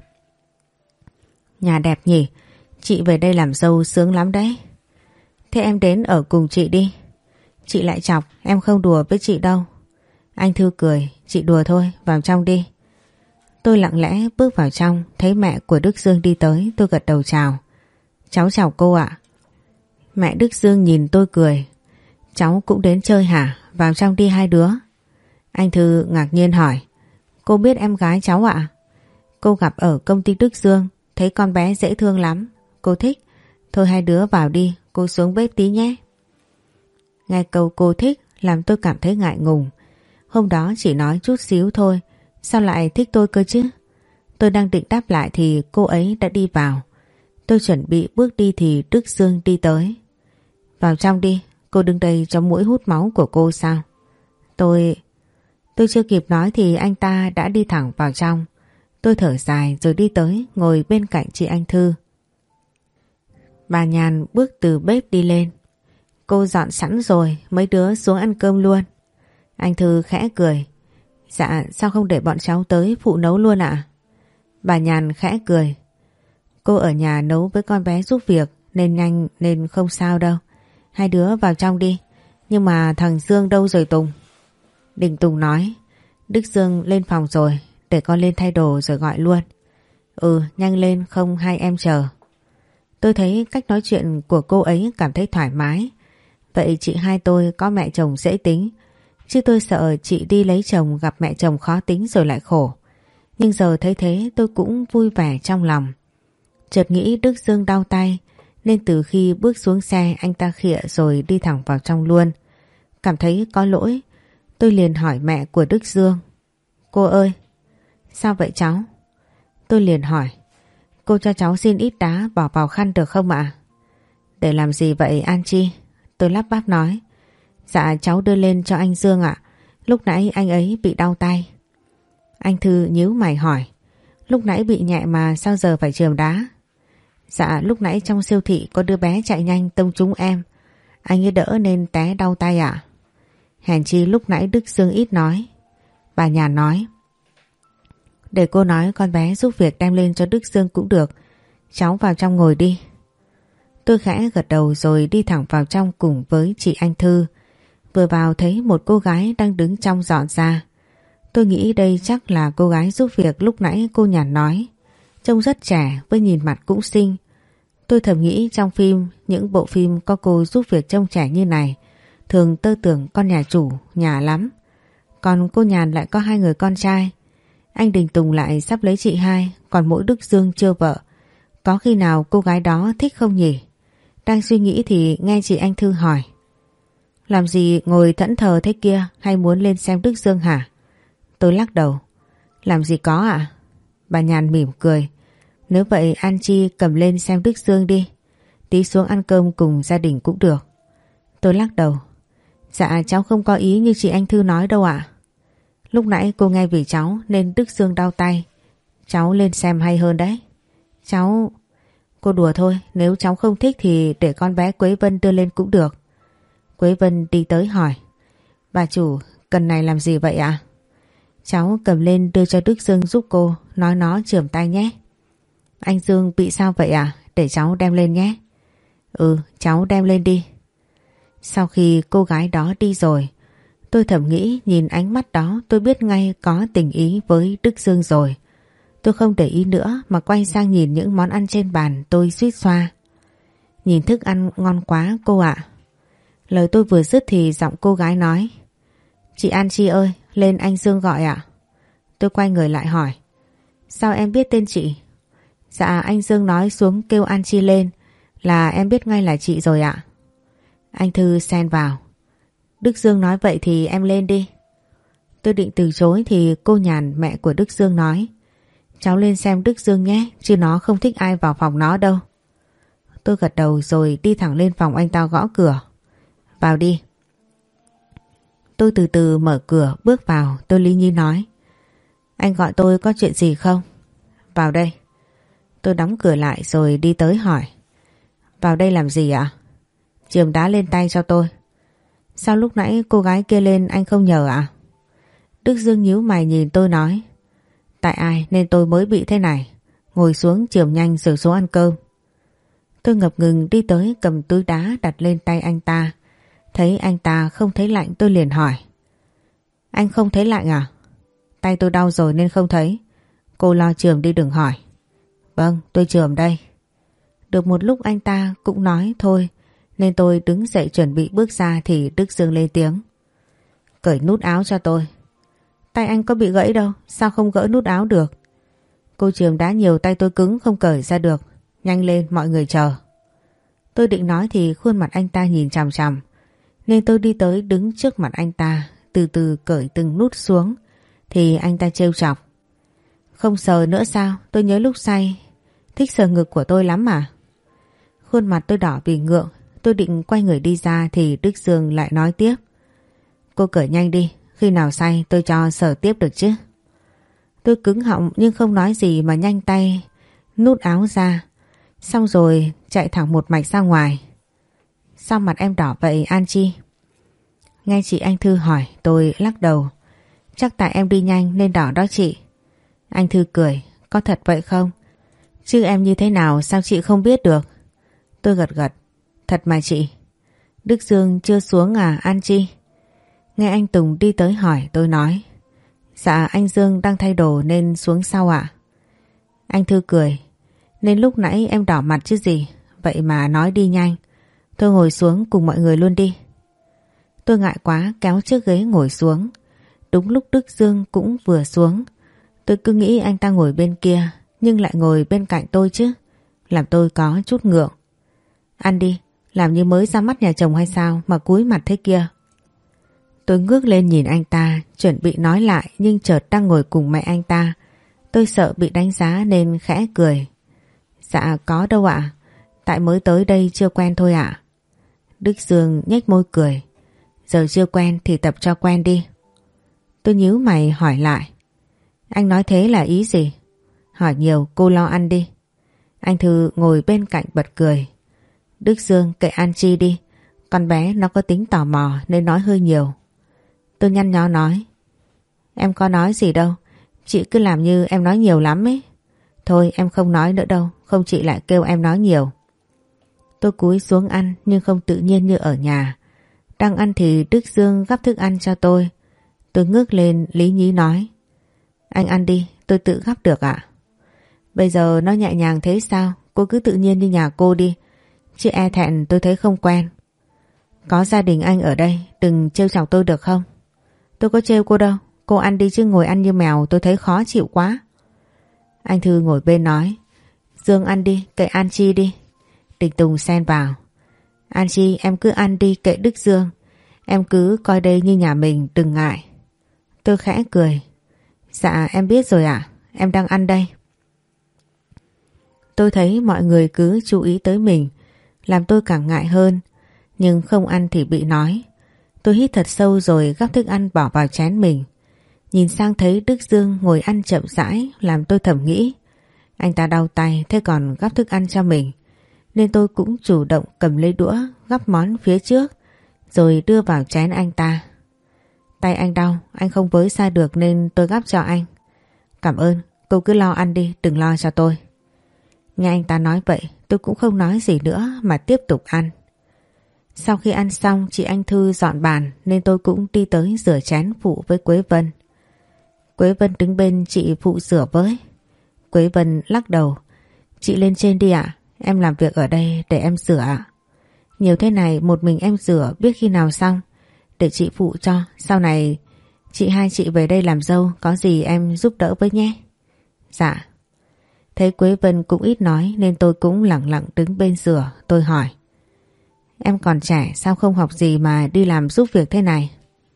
Nhà đẹp nhỉ? Chị về đây làm dâu sướng lắm đấy. Thế em đến ở cùng chị đi. Chị lại chọc, em không đùa với chị đâu. Anh Thư cười, chị đùa thôi, vào trong đi. Tôi lặng lẽ bước vào trong, thấy mẹ của Đức Dương đi tới, tôi gật đầu chào. Cháu chào cô ạ. Mẹ Đức Dương nhìn tôi cười. Cháu cũng đến chơi hả? Vào trong đi hai đứa. Anh Thư ngạc nhiên hỏi. Cô biết em gái cháu ạ? Cô gặp ở công ty Đức Dương, thấy con bé dễ thương lắm. Cô thích. Thôi hai đứa vào đi, cô xuống bếp tí nhé. Nghe câu cô thích làm tôi cảm thấy ngại ngùng. Hôm đó chỉ nói chút xíu thôi, sao lại thích tôi cơ chứ? Tôi đang định đáp lại thì cô ấy đã đi vào. Tôi chuẩn bị bước đi thì Đức Dương đi tới. Vào trong đi, cô đứng đây cho mũi hút máu của cô sao? Tôi... Tôi chưa kịp nói thì anh ta đã đi thẳng vào trong. Tôi thở dài rồi đi tới ngồi bên cạnh chị Anh Thư. Bà Nhàn bước từ bếp đi lên. Cô dọn sẵn rồi, mấy đứa xuống ăn cơm luôn. Anh Thư khẽ cười. Dạ, sao không để bọn cháu tới phụ nấu luôn ạ? Bà Nhàn khẽ cười. Cô ở nhà nấu với con bé giúp việc nên nhanh nên không sao đâu. Hai đứa vào trong đi. Nhưng mà thằng Dương đâu rồi Tùng? Đình Tùng nói. Đức Dương lên phòng rồi, để con lên thay đồ rồi gọi luôn. Ừ, nhanh lên không hai em chờ. Tôi thấy cách nói chuyện của cô ấy cảm thấy thoải mái. Vậy chị hai tôi có mẹ chồng dễ tính. Chứ tôi sợ chị đi lấy chồng gặp mẹ chồng khó tính rồi lại khổ. Nhưng giờ thấy thế tôi cũng vui vẻ trong lòng. Chợt nghĩ Đức Dương đau tay nên từ khi bước xuống xe anh ta khịa rồi đi thẳng vào trong luôn. Cảm thấy có lỗi, tôi liền hỏi mẹ của Đức Dương. Cô ơi, sao vậy cháu? Tôi liền hỏi. Cô cho cháu xin ít đá bỏ vào khăn được không ạ? Để làm gì vậy An Chi? Tôi lắp bắp nói. Dạ cháu đưa lên cho anh Dương ạ. Lúc nãy anh ấy bị đau tay. Anh Thư nhíu mày hỏi. Lúc nãy bị nhẹ mà sao giờ phải chườm đá? Dạ lúc nãy trong siêu thị có đứa bé chạy nhanh tông trúng em. Anh ấy đỡ nên té đau tay ạ. Hèn chi lúc nãy Đức Dương ít nói. Bà Nhàn nói. Để cô nói con bé giúp việc đem lên cho Đức Dương cũng được. Cháu vào trong ngồi đi. Tôi khẽ gật đầu rồi đi thẳng vào trong cùng với chị Anh Thư. Vừa vào thấy một cô gái đang đứng trong dọn ra. Tôi nghĩ đây chắc là cô gái giúp việc lúc nãy cô Nhàn nói. Trông rất trẻ với nhìn mặt cũng xinh. Tôi thầm nghĩ trong phim, những bộ phim có cô giúp việc trông trẻ như này thường tơ tưởng con nhà chủ, nhà lắm. Còn cô Nhàn lại có hai người con trai. Anh Đình Tùng lại sắp lấy chị hai, còn mỗi Đức Dương chưa vợ. Có khi nào cô gái đó thích không nhỉ? Đang suy nghĩ thì nghe chị Anh Thư hỏi. Làm gì ngồi thẫn thờ thế kia, hay muốn lên xem Đức Dương hả? Tôi lắc đầu. Làm gì có ạ? À? Bà Nhàn mỉm cười. Nếu vậy An Chi cầm lên xem Đức Dương đi. Tí xuống ăn cơm cùng gia đình cũng được. Tôi lắc đầu. Dạ cháu không có ý như chị Anh Thư nói đâu ạ. Lúc nãy cô nghe vì cháu nên Đức Dương đau tay. Cháu lên xem hay hơn đấy. Cháu... Cô đùa thôi, nếu cháu không thích thì để con bé Quế Vân đưa lên cũng được. Quế Vân đi tới hỏi. Bà chủ, cần này làm gì vậy ạ? À? Cháu cầm lên đưa cho Đức Dương giúp cô, nói nó chườm tay nhé. Anh Dương bị sao vậy à? Để cháu đem lên nhé. Ừ, cháu đem lên đi. Sau khi cô gái đó đi rồi, tôi thầm nghĩ nhìn ánh mắt đó tôi biết ngay có tình ý với Đức Dương rồi. Tôi không để ý nữa mà quay sang nhìn những món ăn trên bàn, tôi suýt xoa. Nhìn thức ăn ngon quá cô ạ. Lời tôi vừa dứt thì giọng cô gái nói. Chị An Chi ơi, lên anh Dương gọi ạ. Tôi quay người lại hỏi. Sao em biết tên chị? Dạ anh Dương nói xuống kêu An Chi lên là em biết ngay là chị rồi ạ. Anh Thư xen vào. Đức Dương nói vậy thì em lên đi. Tôi định từ chối thì cô Nhàn mẹ của Đức Dương nói. Cháu lên xem Đức Dương nhé, chứ nó không thích ai vào phòng nó đâu. Tôi gật đầu rồi đi thẳng lên phòng anh ta gõ cửa. Vào đi. Tôi từ từ mở cửa bước vào, tôi lý nhí nói. Anh gọi tôi có chuyện gì không? Vào đây. Tôi đóng cửa lại rồi đi tới hỏi. Vào đây làm gì ạ? Chườm đá lên tay cho tôi. Sao lúc nãy cô gái kia lên anh không nhờ ạ? Đức Dương nhíu mày nhìn tôi nói. Tại ai nên tôi mới bị thế này. Ngồi xuống chườm nhanh rồi xuống ăn cơm. Tôi ngập ngừng đi tới cầm túi đá đặt lên tay anh ta. Thấy anh ta không thấy lạnh tôi liền hỏi. Anh không thấy lạnh à? Tay tôi đau rồi nên không thấy. Cô lo chườm đi đừng hỏi. Vâng tôi chườm đây. Được một lúc anh ta cũng nói thôi nên tôi đứng dậy chuẩn bị bước ra thì Đức Dương lên tiếng. Cởi nút áo cho tôi. Tay anh có bị gãy đâu, sao không gỡ nút áo được? Cô chườm đá nhiều tay tôi cứng không cởi ra được. Nhanh lên mọi người chờ. Tôi định nói thì khuôn mặt anh ta nhìn chằm chằm nên tôi đi tới đứng trước mặt anh ta, từ từ cởi từng nút xuống thì anh ta trêu chọc. Không sờ nữa sao? Tôi nhớ lúc say thích sờ ngực của tôi lắm mà. Khuôn mặt tôi đỏ vì ngượng, tôi định quay người đi ra thì Đức Dương lại nói tiếp. Cô cởi nhanh đi, khi nào say tôi cho sờ tiếp được chứ. Tôi cứng họng nhưng không nói gì mà nhanh tay nút áo ra. Xong rồi chạy thẳng một mạch ra ngoài. Sao mặt em đỏ vậy An Chi? Nghe chị Anh Thư hỏi tôi lắc đầu. Chắc tại em đi nhanh nên đỏ đó chị. Anh Thư cười. Có thật vậy không? Chứ em như thế nào sao chị không biết được? Tôi gật gật. Thật mà chị. Đức Dương chưa xuống à An Chi? Nghe anh Tùng đi tới hỏi tôi nói. Dạ anh Dương đang thay đồ nên xuống sau ạ. Anh Thư cười. Nên lúc nãy em đỏ mặt chứ gì. Vậy mà nói đi nhanh. Tôi ngồi xuống cùng mọi người luôn đi. Tôi ngại quá kéo chiếc ghế ngồi xuống. Đúng lúc Đức Dương cũng vừa xuống. Tôi cứ nghĩ anh ta ngồi bên kia nhưng lại ngồi bên cạnh tôi chứ. Làm tôi có chút ngượng. Ăn đi, làm như mới ra mắt nhà chồng hay sao mà cúi mặt thế kia. Tôi ngước lên nhìn anh ta, chuẩn bị nói lại nhưng chợt đang ngồi cùng mẹ anh ta. Tôi sợ bị đánh giá nên khẽ cười. Dạ có đâu ạ, à? Tại mới tới đây chưa quen thôi ạ. À? Đức Dương nhếch môi cười. Giờ chưa quen thì tập cho quen đi. Tôi nhíu mày hỏi lại. Anh nói thế là ý gì? Hỏi nhiều cô lo ăn đi. Anh Thư ngồi bên cạnh bật cười. Đức Dương kệ ăn chi đi. Con bé nó có tính tò mò nên nói hơi nhiều. Tôi nhăn nhó nói. Em có nói gì đâu. Chị cứ làm như em nói nhiều lắm ấy. Thôi em không nói nữa đâu. Không chị lại kêu em nói nhiều. Tôi cúi xuống ăn nhưng không tự nhiên như ở nhà. Đang ăn thì Đức Dương gắp thức ăn cho tôi. Tôi ngước lên lý nhí nói. Anh ăn đi, tôi tự gắp được ạ. Bây giờ nó nhẹ nhàng thế sao? Cô cứ tự nhiên như nhà cô đi. Chứ e thẹn tôi thấy không quen. Có gia đình anh ở đây, đừng trêu chọc tôi được không? Tôi có trêu cô đâu. Cô ăn đi chứ ngồi ăn như mèo tôi thấy khó chịu quá. Anh Thư ngồi bên nói. Dương ăn đi, kệ An Chi đi. Đình Tùng xen vào. An Chi em cứ ăn đi kệ Đức Dương. Em cứ coi đây như nhà mình, đừng ngại. Tôi khẽ cười. Dạ em biết rồi ạ, em đang ăn đây. Tôi thấy mọi người cứ chú ý tới mình, làm tôi càng ngại hơn. Nhưng không ăn thì bị nói. Tôi hít thật sâu rồi gắp thức ăn bỏ vào chén mình. Nhìn sang thấy Đức Dương ngồi ăn chậm rãi làm tôi thầm nghĩ. Anh ta đau tay thế còn gắp thức ăn cho mình. Nên tôi cũng chủ động cầm lấy đũa gắp món phía trước rồi đưa vào chén anh ta. Tay anh đau, anh không với xa được nên tôi gắp cho anh. Cảm ơn, cô cứ lo ăn đi, đừng lo cho tôi. Nghe anh ta nói vậy tôi cũng không nói gì nữa mà tiếp tục ăn. Sau khi ăn xong chị Anh Thư dọn bàn nên tôi cũng đi tới rửa chén phụ với Quế Vân. Quế Vân đứng bên chị phụ rửa với. Quế Vân lắc đầu. Chị lên trên đi ạ, em làm việc ở đây để em rửa ạ. Nhiều thế này một mình em rửa biết khi nào xong. Để chị phụ cho, sau này chị hai chị về đây làm dâu, có gì em giúp đỡ với nhé. Dạ. Thấy Quế Vân cũng ít nói nên tôi cũng lặng lặng đứng bên rửa. Tôi hỏi. Em còn trẻ sao không học gì mà đi làm giúp việc thế này?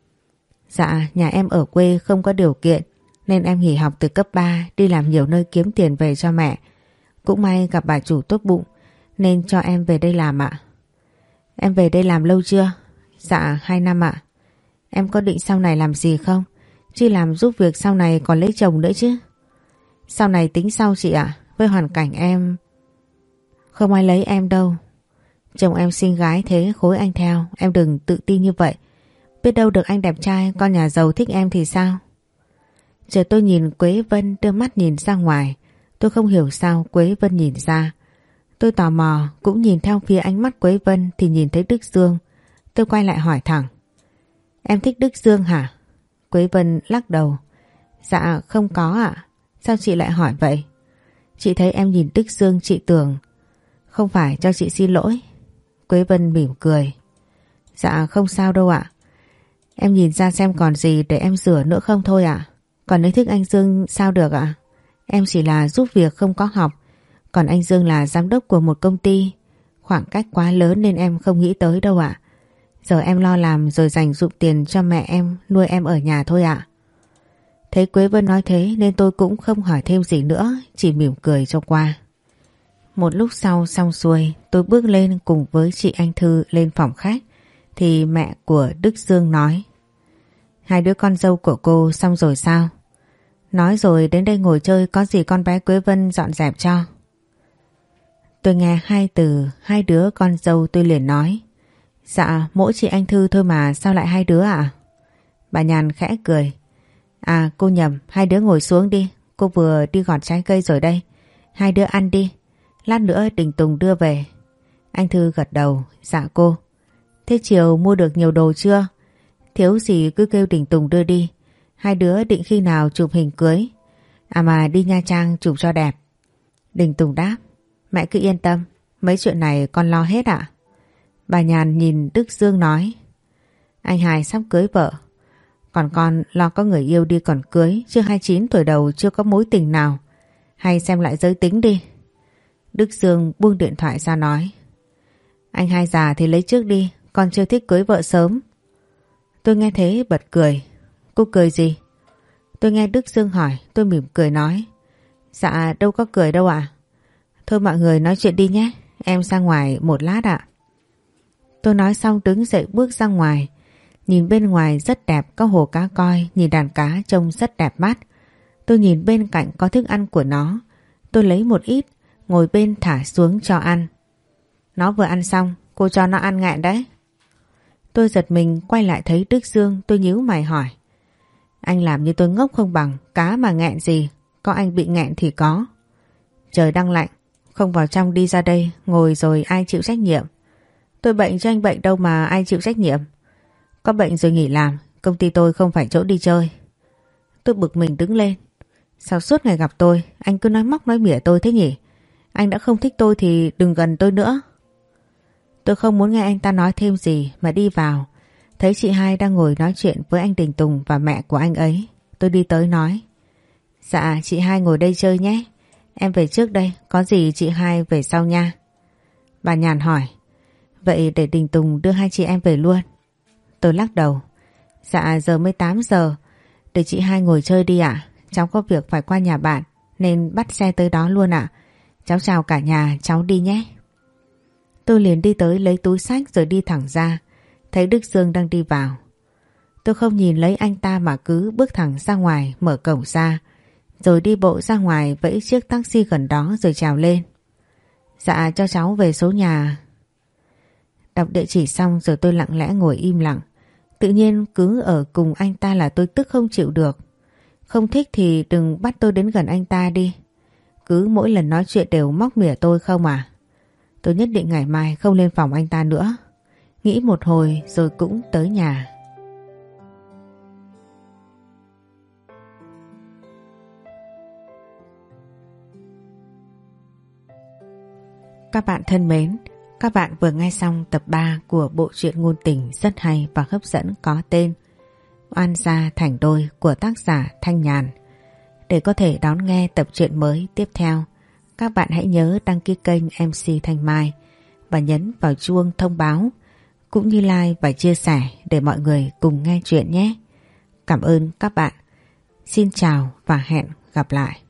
Dạ nhà em ở quê không có điều kiện nên em nghỉ học từ cấp ba đi làm nhiều nơi kiếm tiền về cho mẹ. Cũng may gặp bà chủ tốt bụng nên cho em về đây làm ạ. Em về đây làm lâu chưa? Dạ hai năm ạ. Em có định sau này làm gì không? Chứ làm giúp việc sau này còn lấy chồng nữa chứ. Sau này tính sau chị ạ. Với hoàn cảnh em không ai lấy em đâu. Chồng em xinh gái thế khối anh theo. Em đừng tự tin như vậy. Biết đâu được anh đẹp trai con nhà giàu thích em thì sao? Chờ tôi nhìn Quế Vân đưa mắt nhìn ra ngoài. Tôi không hiểu sao Quế Vân nhìn ra. Tôi tò mò cũng nhìn theo phía ánh mắt Quế Vân thì nhìn thấy Đức Dương. Tôi quay lại hỏi thẳng. Em thích Đức Dương hả? Quế Vân lắc đầu. Dạ không có ạ. Sao chị lại hỏi vậy? Chị thấy em nhìn Đức Dương chị tưởng. Không phải cho chị xin lỗi. Quế Vân mỉm cười. Dạ không sao đâu ạ. Em nhìn ra xem còn gì để em rửa nữa không thôi ạ. Còn nếu thích anh Dương sao được ạ? Em chỉ là giúp việc không có học. Còn anh Dương là giám đốc của một công ty. Khoảng cách quá lớn nên em không nghĩ tới đâu ạ. Giờ em lo làm rồi dành dụm tiền cho mẹ em nuôi em ở nhà thôi ạ. Thấy Quế Vân nói thế nên tôi cũng không hỏi thêm gì nữa, chỉ mỉm cười cho qua. Một lúc sau xong xuôi tôi bước lên cùng với chị Anh Thư lên phòng khách thì mẹ của Đức Dương nói. Hai đứa con dâu của cô xong rồi sao? Nói rồi đến đây ngồi chơi, có gì con bé Quế Vân dọn dẹp cho. Tôi nghe hai từ hai đứa con dâu tôi liền nói. Dạ mỗi chị Anh Thư thôi mà sao lại hai đứa ạ? À? Bà Nhàn khẽ cười. À cô nhầm, hai đứa ngồi xuống đi. Cô vừa đi gọt trái cây rồi đây. Hai đứa ăn đi. Lát nữa Đình Tùng đưa về. Anh Thư gật đầu. Dạ cô. Thế chiều mua được nhiều đồ chưa? Thiếu gì cứ kêu Đình Tùng đưa đi. Hai đứa định khi nào chụp hình cưới? À mà đi Nha Trang chụp cho đẹp. Đình Tùng đáp. Mẹ cứ yên tâm. Mấy chuyện này con lo hết ạ. Bà Nhàn nhìn Đức Dương nói. Anh Hải sắp cưới vợ. Còn con lo có người yêu đi còn cưới. Chưa hai mươi chín tuổi đầu chưa có mối tình nào. Hay xem lại giới tính đi. Đức Dương buông điện thoại ra nói. Anh Hai già thì lấy trước đi. Con chưa thích cưới vợ sớm. Tôi nghe thế bật cười. Cô cười gì? Tôi nghe Đức Dương hỏi. Tôi mỉm cười nói. Dạ đâu có cười đâu ạ. Thôi mọi người nói chuyện đi nhé. Em ra ngoài một lát ạ. Tôi nói xong đứng dậy bước ra ngoài. Nhìn bên ngoài rất đẹp, có hồ cá coi, nhìn đàn cá trông rất đẹp mắt. Tôi nhìn bên cạnh có thức ăn của nó. Tôi lấy một ít, ngồi bên thả xuống cho ăn. Nó vừa ăn xong, cô cho nó ăn nghẹn đấy. Tôi giật mình quay lại thấy Đức Dương, tôi nhíu mày hỏi. Anh làm như tôi ngốc không bằng, cá mà nghẹn gì, có anh bị nghẹn thì có. Trời đang lạnh, không vào trong đi ra đây, ngồi rồi ai chịu trách nhiệm. Tôi bệnh cho anh bệnh đâu mà ai chịu trách nhiệm. Có bệnh rồi nghỉ làm, công ty tôi không phải chỗ đi chơi. Tôi bực mình đứng lên. Sao suốt ngày gặp tôi, anh cứ nói móc nói mỉa tôi thế nhỉ? Anh đã không thích tôi thì đừng gần tôi nữa. Tôi không muốn nghe anh ta nói thêm gì mà đi vào. Thấy chị hai đang ngồi nói chuyện với anh Đình Tùng và mẹ của anh ấy. Tôi đi tới nói. Dạ chị hai ngồi đây chơi nhé. Em về trước đây, có gì chị hai về sau nha. Bà Nhàn hỏi. Vậy để Đình Tùng đưa hai chị em về luôn. Tôi lắc đầu. Dạ giờ mới tám giờ. Để chị hai ngồi chơi đi ạ. Cháu có việc phải qua nhà bạn nên bắt xe tới đó luôn ạ. Cháu chào cả nhà, cháu đi nhé. Tôi liền đi tới lấy túi xách rồi đi thẳng ra. Thấy Đức Dương đang đi vào. Tôi không nhìn lấy anh ta mà cứ bước thẳng ra ngoài, mở cổng ra. Rồi đi bộ ra ngoài vẫy chiếc taxi gần đó rồi trèo lên. Dạ cho cháu về số nhà. Đọc địa chỉ xong rồi tôi lặng lẽ ngồi im lặng. Tự nhiên cứ ở cùng anh ta là tôi tức không chịu được. Không thích thì đừng bắt tôi đến gần anh ta đi. Cứ mỗi lần nói chuyện đều móc mỉa tôi không à. Tôi nhất định ngày mai không lên phòng anh ta nữa. Nghĩ một hồi rồi cũng tới nhà. Các bạn thân mến, các bạn vừa nghe xong tập ba của bộ truyện ngôn tình rất hay và hấp dẫn có tên Oan gia thành đôi của tác giả Thanh Nhàn. Để có thể đón nghe tập truyện mới tiếp theo, các bạn hãy nhớ đăng ký kênh em xê Thanh Mai và nhấn vào chuông thông báo cũng như like và chia sẻ để mọi người cùng nghe chuyện nhé. Cảm ơn các bạn. Xin chào và hẹn gặp lại.